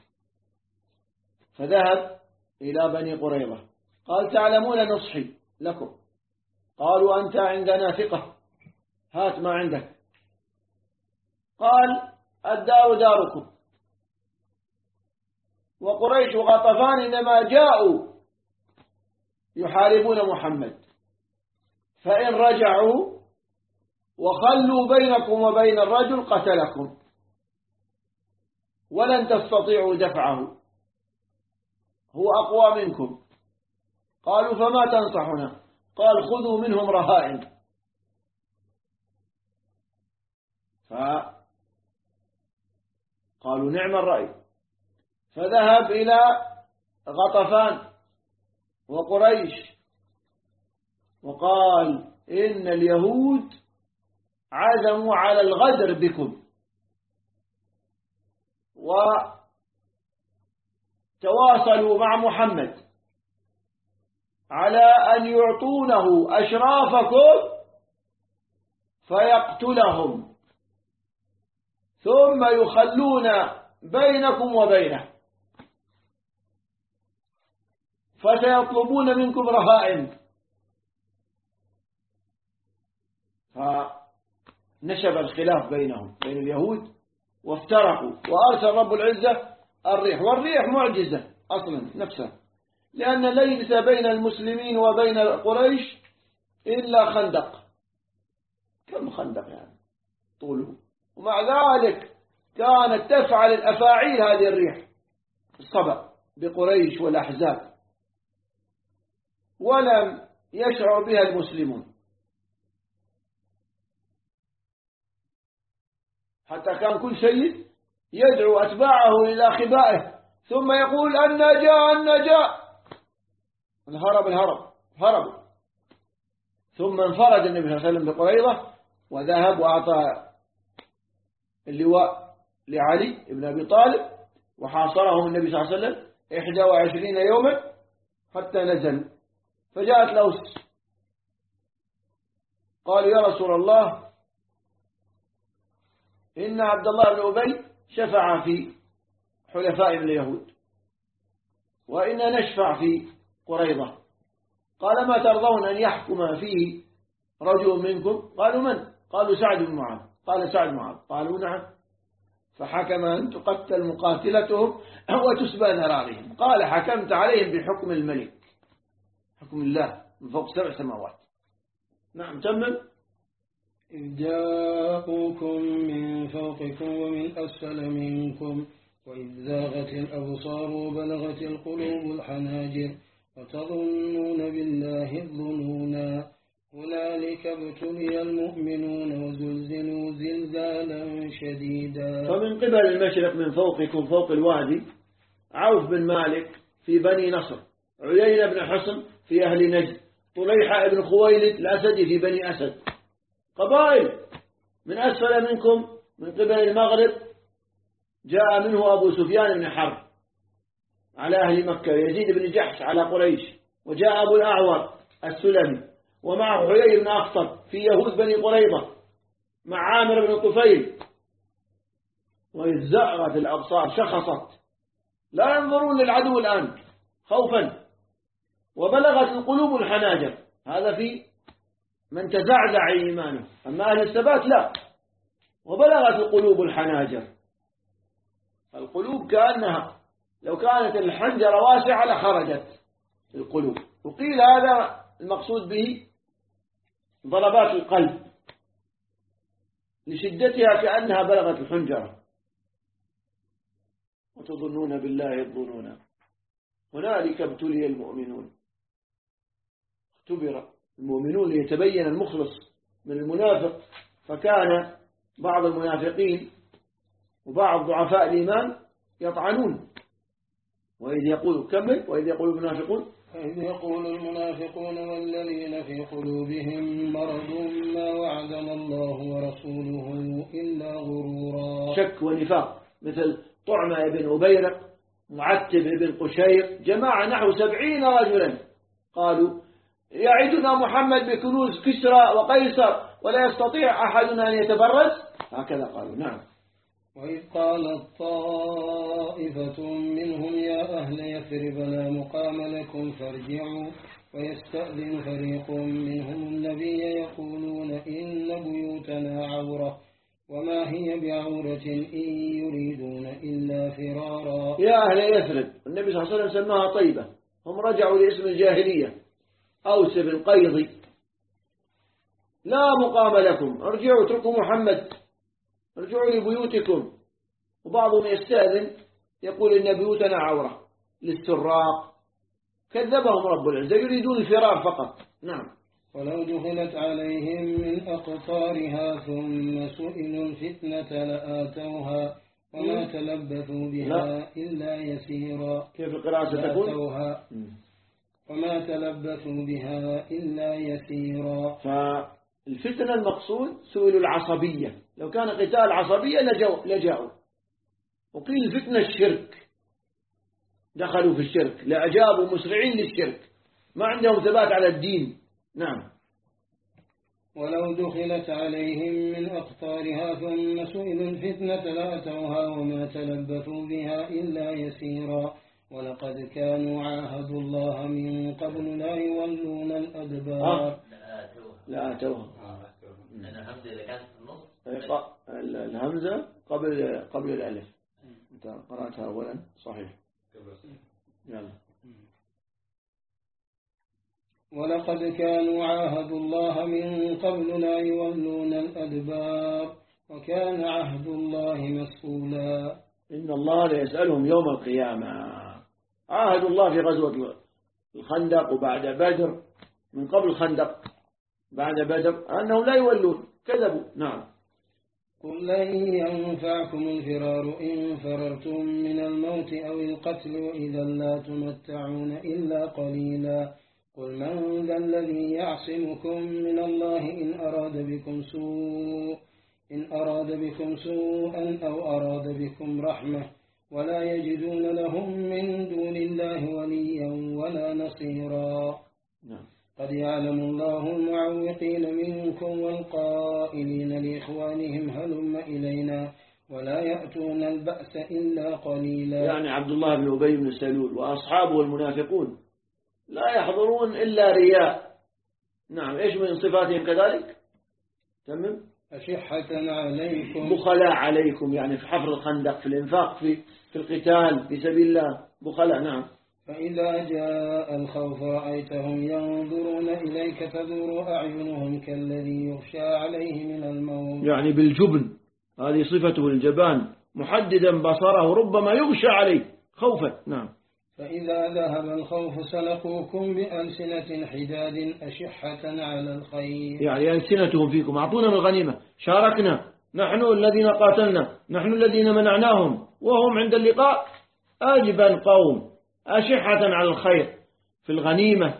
فذهب إلى بني قريظة قال تعلمون نصحي لكم. قالوا أنت عندنا ثقة هات ما عندك. قال الدار داركم، وقريش وغطفان إنما جاءوا يحاربون محمد، فإن رجعوا وخلوا بينكم وبين الرجل قتلكم ولن تستطيعوا دفعه، هو أقوى منكم. قالوا فما تنصحنا؟ قال خذوا منهم رهائن. فقالوا نعم الرأي. فذهب إلى غطفان وقريش وقال إن اليهود عزموا على الغدر بكم وتواصلوا مع محمد على أن يعطونه أشرافكم فيقتلهم ثم يخلون بينكم وبينه، فسيطلبون منكم رهائن. فنشب الخلاف بينهم بين اليهود وافترقوا، وأرسل رب العزة الريح، والريح معجزة أصلا نفسها، لأن ليس بين المسلمين وبين قريش إلا خندق. كم خندق يعني طوله، ومع ذلك كانت تفعل الأفاعيل هذه الريح الصبا بقريش والأحزاب ولم يشعر بها المسلمون، حتى كان كل سيد يدعو أتباعه إلى خبائه ثم يقول النجاة النجاة، الهرب الهرب هربوا. ثم انفرد النبي صلى الله عليه وسلم بقريظة وذهب وأعطى اللواء لعلي بن أبي طالب وحاصرهم النبي صلى الله عليه وسلم إحدى وعشرين يوما حتى نزل. فجاءت لوس قالوا يا رسول الله إن عبد الله بن أبي شفع في حلفاء من اليهود وإننا نشفع في قريظة، قال ما ترضون أن يحكم فيه رجل منكم؟ قالوا من؟ قالوا سعد بن معاذ. قال سعد بن معاذ. قالوا نعم. فحكم أن تقتل مقاتلتهم وتسبى ذراريهم. قال حكمت عليهم بحكم الملك، حكم الله من فوق سبع سماوات. نعم تمم. إذ جاءوكم من فوقكم ومن أسفل منكم وإذ زاغت الأبصار وبلغت القلوب الحناجر وتظنون بالله الظنونا هنالك ابتلي المؤمنون وزلزلوا زلزالا شديدا. فمن قبل المشرق من فوقكم فوق الوادي عوف بن مالك في بني نصر، عيينة بن حصن في أهل نجد، طليحة بن خويلد الأسدي في بني أسد، قبائل. من أسفل منكم من قبل المغرب جاء منه أبو سفيان بن حرب على أهل مكة، يزيد بن جحش على قريش، وجاء أبو الأعور السلمي ومعه حيي بن أخطب في يهود بني قريظة مع عامر بن طفيل. وإذ زأغت الأبصار شخصت لا ينظرون للعدو الآن خوفا، وبلغت القلوب الحناجر، هذا في من تزعزع إيمانه، أما أهل الثبات لا. وبلغت القلوب الحناجر القلوب كأنها لو كانت الحنجرة واسعة لخرجت القلوب. وقيل هذا المقصود به ضربات القلب لشدتها كأنها بلغت الحنجرة. وتظنون بالله الظنون هنالك ابتلي المؤمنون. اختبر المؤمنون ليتبين المخلص من المنافق، فكان بعض المنافقين وبعض ضعفاء الإيمان يطعنون. وإذ يقول كمل وإذ يقول المنافقون إذ يقول المنافقون والذين في قلوبهم مرض ما وعدنا الله ورسوله إلا غرورا. شك ونفاق، مثل طعمة ابن أبيرق، معتب ابن قشير، جماعة نحو سبعين رجلا قالوا يعدنا محمد بكنوز كسرى وقيصر ولا يستطيع أحدنا أن يتبرز، هكذا قالوا. نعم. وإذ قالت طائفة منهم يا أهل يثرب لا مقام لكم فارجعوا ويستأذن فريق منهم النبي يقولون إن بيوتنا عورة وما هي بعورة إن يريدون إلا فرارا. يا أهل يثرب، النبي صلى الله عليه وسلم سماها طيبة، هم رجعوا لاسم الجاهلية أوس بن قيضي. لا مقام لكم، ارجعوا اتركوا محمد، ارجعوا لبيوتكم. وبعضهم يستأذن يقول إن بيوتنا عورة للسراق. كذبهم رب العزة، يريدون الفرار فقط. نعم. ولو دخلت عليهم من أقطارها ثم سئلوا الفتنة لآتوها وما تلبثوا بها لا. إلا يسيرا. كيف القراءة ستكون؟ وما تلبثوا بها إلا يسيرا. فالفتنة المقصود سئلوا العصبية، لو كان قتال عصبية لجاؤوا, لجاؤوا. وقيل الفتنة الشرك، دخلوا في الشرك لأجابوا مسرعين للشرك، ما عندهم ثبات على الدين. نعم. ولو دخلت عليهم من أقطارها ثم سئلوا الفتنة لأتوها وما تلبثوا بها إلا يسيرا. ولقد كانوا عاهدوا الله من قبل لا يولون الأدبار. لا أتوها. الهمزة قبل قبل الألف. أنت قرأتها أولا صحيح. يلا. ولقد كانوا عاهدوا الله من قبل لا يولون الأدبار وكان عهد الله مسؤولا. إن الله ليسألهم يوم القيامة. عاهدوا الله في غزوة الخندق وبعد بدر، من قبل الخندق بعد بدر، أنهم لا يولون، كذبوا. نعم. قل لن ينفعكم الفرار إن فررتم من الموت أو القتل وإذا لا تمتعون إلا قليلا. قل من ذا الذي يعصمكم من الله إن أراد بكم سوء إن أراد بكم سوءا أو أراد بكم رحمة ولا يجدون لهم من دون الله وليا ولا نصيرا. نعم. قد يعلم الله المعوقين منكم والقائلين لإخوانهم هلم إلينا ولا يأتون البأس إلا قليلا. يعني عبد الله بن أبي بن سلول وأصحابه المنافقون لا يحضرون إلا رياء. نعم. إيش من صفاتهم كذلك؟ تمام. أشحة عليكم، بخلاء عليكم، يعني في حفر الخندق، في الإنفاق، في في القتال في سبيل الله، بخلاء. نعم. فإذا جاء الخوف رأيتهم ينظرون إليك تدور أعينهم كالذي يغشى عليه من الموت. يعني بالجبن، هذه صفته الجبان، محددا بصره ربما يغشى عليه خوفا. نعم. فإذا ذهب الخوف سلقوكم بألسنة حداد أشحة على الخير. يعني ألسنتهم فيكم، أعطونا من الغنيمة، شاركنا، نحن الذين قاتلنا، نحن الذين منعناهم، وهم عند اللقاء أجبن قوم، أشحة على الخير في الغنيمة،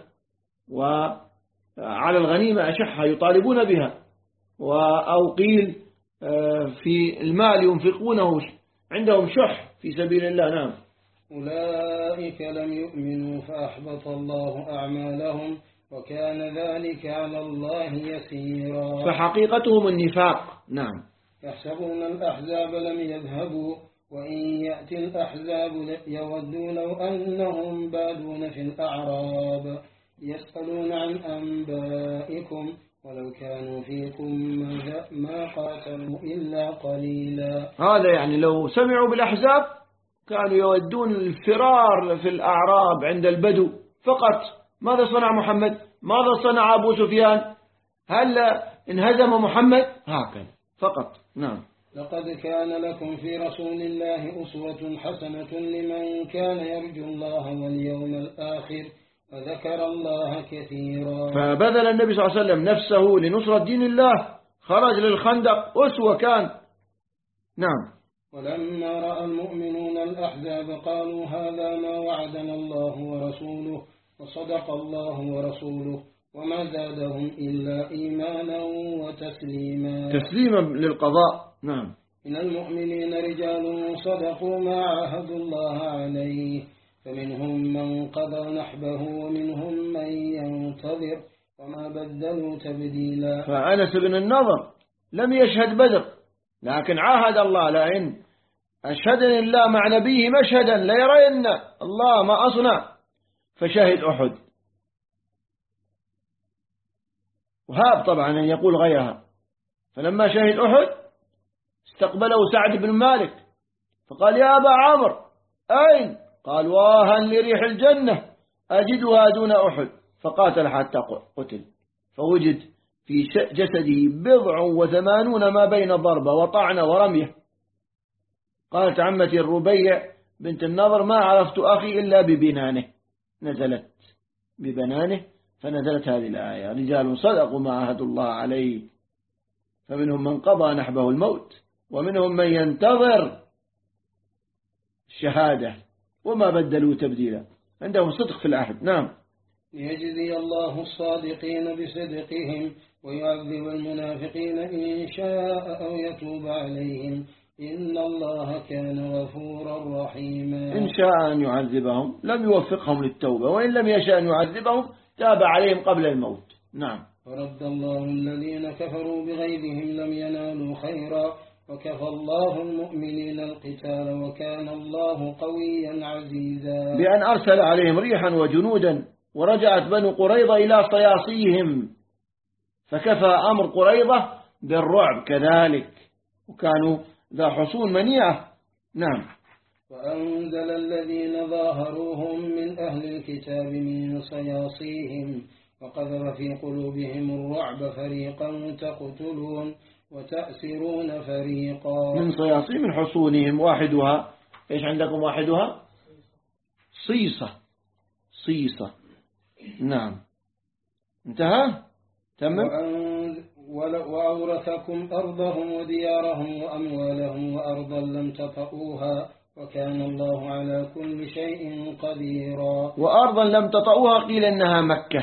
وعلى الغنيمة أشحة يطالبون بها، أو قيل في المال ينفقونه، عندهم شح في سبيل الله. نعم. أولئك لم يؤمنوا فأحبط الله أعمالهم وكان ذلك على الله يسيرا. فحقيقتهم النفاق. نعم. يحسبون الأحزاب لم يذهبوا وإن يأتي الأحزاب يودوا لو أنهم بادون في الأعراب يسألون عن أنبائكم ولو كانوا فيكم ما قاتلوا إلا قليلا. هذا يعني لو سمعوا بالأحزاب كانوا يودون الفرار في الأعراب عند البدو فقط. ماذا صنع محمد؟ ماذا صنع أبو سفيان؟ هل انهزم محمد؟ هكذا فقط. نعم. لقد كان لكم في رسول الله أسوة حسنة لمن كان يرجو الله واليوم الآخر وذكر الله كثيرا. فبذل النبي صلى الله عليه وسلم نفسه لنصرة دين الله، خرج للخندق أسوة كان. نعم. ولما رأى المؤمنون الأحزاب قالوا هذا ما وعدنا الله ورسوله وصدق الله ورسوله وما زادهم إلا إيمانا وتسليما. تسليما للقضاء. نعم. من المؤمنين رجال صدقوا ما عاهدوا الله عليه فمنهم من قضى نحبه ومنهم من ينتظر وما بدلوا تبديلا. فأنس بن النضر لم يشهد بدر، لكن عاهد الله لئن أشهدني الله مع نبيه مشهدا ليرين الله ما أصنع، فشهد أحد. وهاب طبعا أن يقول غيرها. فلما شهد أحد استقبله سعد بن مالك فقال يا أبا عمرو أين؟ قال واها لريح الجنة أجدها دون أحد، فقاتل حتى قتل، فوجد في جسده بضع وثمانون ما بين ضربة وطعنة ورمية. قالت عمتي الربيع بنت النضر ما عرفت أخي إلا ببنانه، نزلت ببنانه فنزلت هذه الآية رجال صدقوا ما عاهدوا الله عليه فمنهم من قضى نحبه الموت ومنهم من ينتظر الشهادة وما بدلوا تبديلا، عندهم صدق في العهد. نعم. ليجزي الله الصادقين بصدقهم ويعذب المنافقين إن شاء أو يتوب عليهم إن الله كان غفورا رحيما. إن شاء أن يعذبهم لم يوفقهم للتوبة، وإن لم يشاء أن يعذبهم تاب عليهم قبل الموت. نعم. ورد الله الذين كفروا بغيظهم لم ينالوا خيرا وكفى الله المؤمنين القتال وكان الله قويا عزيزا. بأن أرسل عليهم ريحا وجنودا، ورجعت بنو قريظة إلى صياصيهم، فكفى أمر قريظة بالرعب كذلك، وكانوا ذا حصون منيعة. نعم. وأنزل الذين ظاهروهم من أهل الكتاب من صياصيهم وقذف في قلوبهم الرعب فريقا تقتلون وتأسرون فريقا. من صياصيهم من حصونهم، واحدها إيش عندكم؟ واحدها صيصة. صيصة. نعم. انتهى. تمام. وأورثكم أرضهم وديارهم وأموالهم وأرضا لم تطئوها وكان الله على كل شيء قديرا. وأرضا لم تطئوها قيل إنها مكة،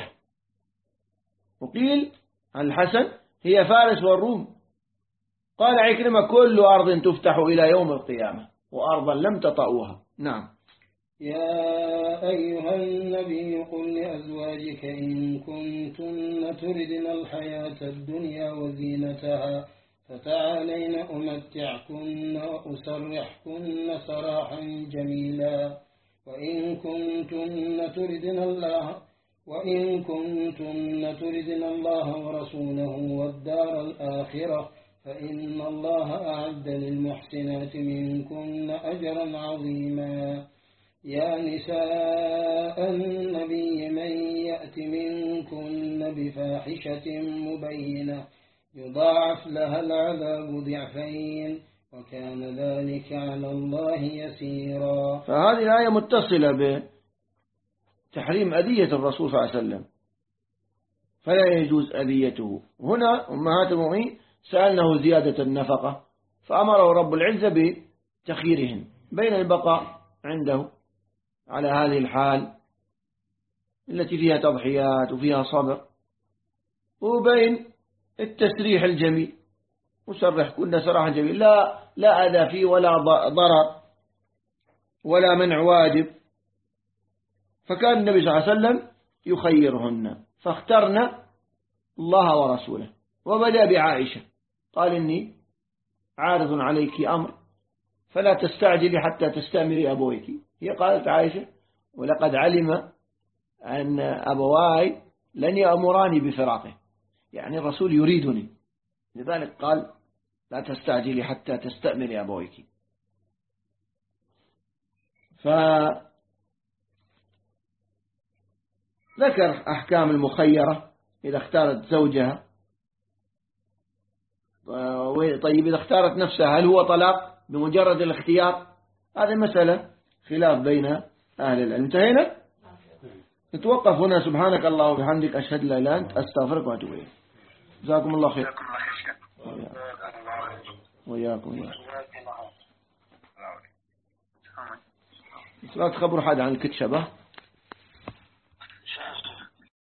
وقيل الحسن هي فارس والروم. قال عكرمة كل أرض تفتح إلى يوم القيامة وأرضا لم تطئوها. نعم. يا أيها النبي قل لأزواجك إن كنتن تردن الحياة الدنيا وزينتها فتعالين أمتعكن وأسرحكن سراحا جميلا وإن كنتن تردن الله وإن كنتن تردن الله ورسوله والدار الآخرة فإن الله أعد للمحسنات منكن أجرا عظيما. يا نساء النبي من يأت منكن بفاحشة مبينة يضاعف لها العذاب ضعفين وكان ذلك على الله يسيرا. فهذه الآية متصلة بتحريم أذية الرسول صلى الله عليه وسلم، فلا يجوز أذيته. هنا أمهات المؤمنين سألنه زيادة النفقة فأمره رب العزة بتخييرهن بين البقاء عنده على هذه الحال التي فيها تضحيات وفيها صبر، وبين التسريح الجميل، وسرح كنا سراحا جميل لا لا أذى فيه ولا ضرر ولا منع واجب. فكان النبي صلى الله عليه وسلم يخيرهن، فاخترنا الله ورسوله. وبدأ بعائشة قال إني عارض عليك أمر فلا تستعجلي حتى تستأمري أبويك. هي قالت عائشة ولقد علم أن أبواي لن يأمراني بفراقه، يعني الرسول يريدني، لذلك قال لا تستعجلي حتى تستأمري أبويك. فذكر أحكام المخيرة إذا اختارت زوجها. طيب إذا اختارت نفسها هل هو طلاق بمجرد الاختيار؟ هذه مسألة خلاف بين أهل العلم. انتهينا؟ نتوقف هنا. سبحانك الله وبحمدك أشهد لا إله إلا أنت أستغفرك وأتوب إليك. جزاكم الله خير. وياكم وياكم. لا تخبروا حد عن الكتشبة.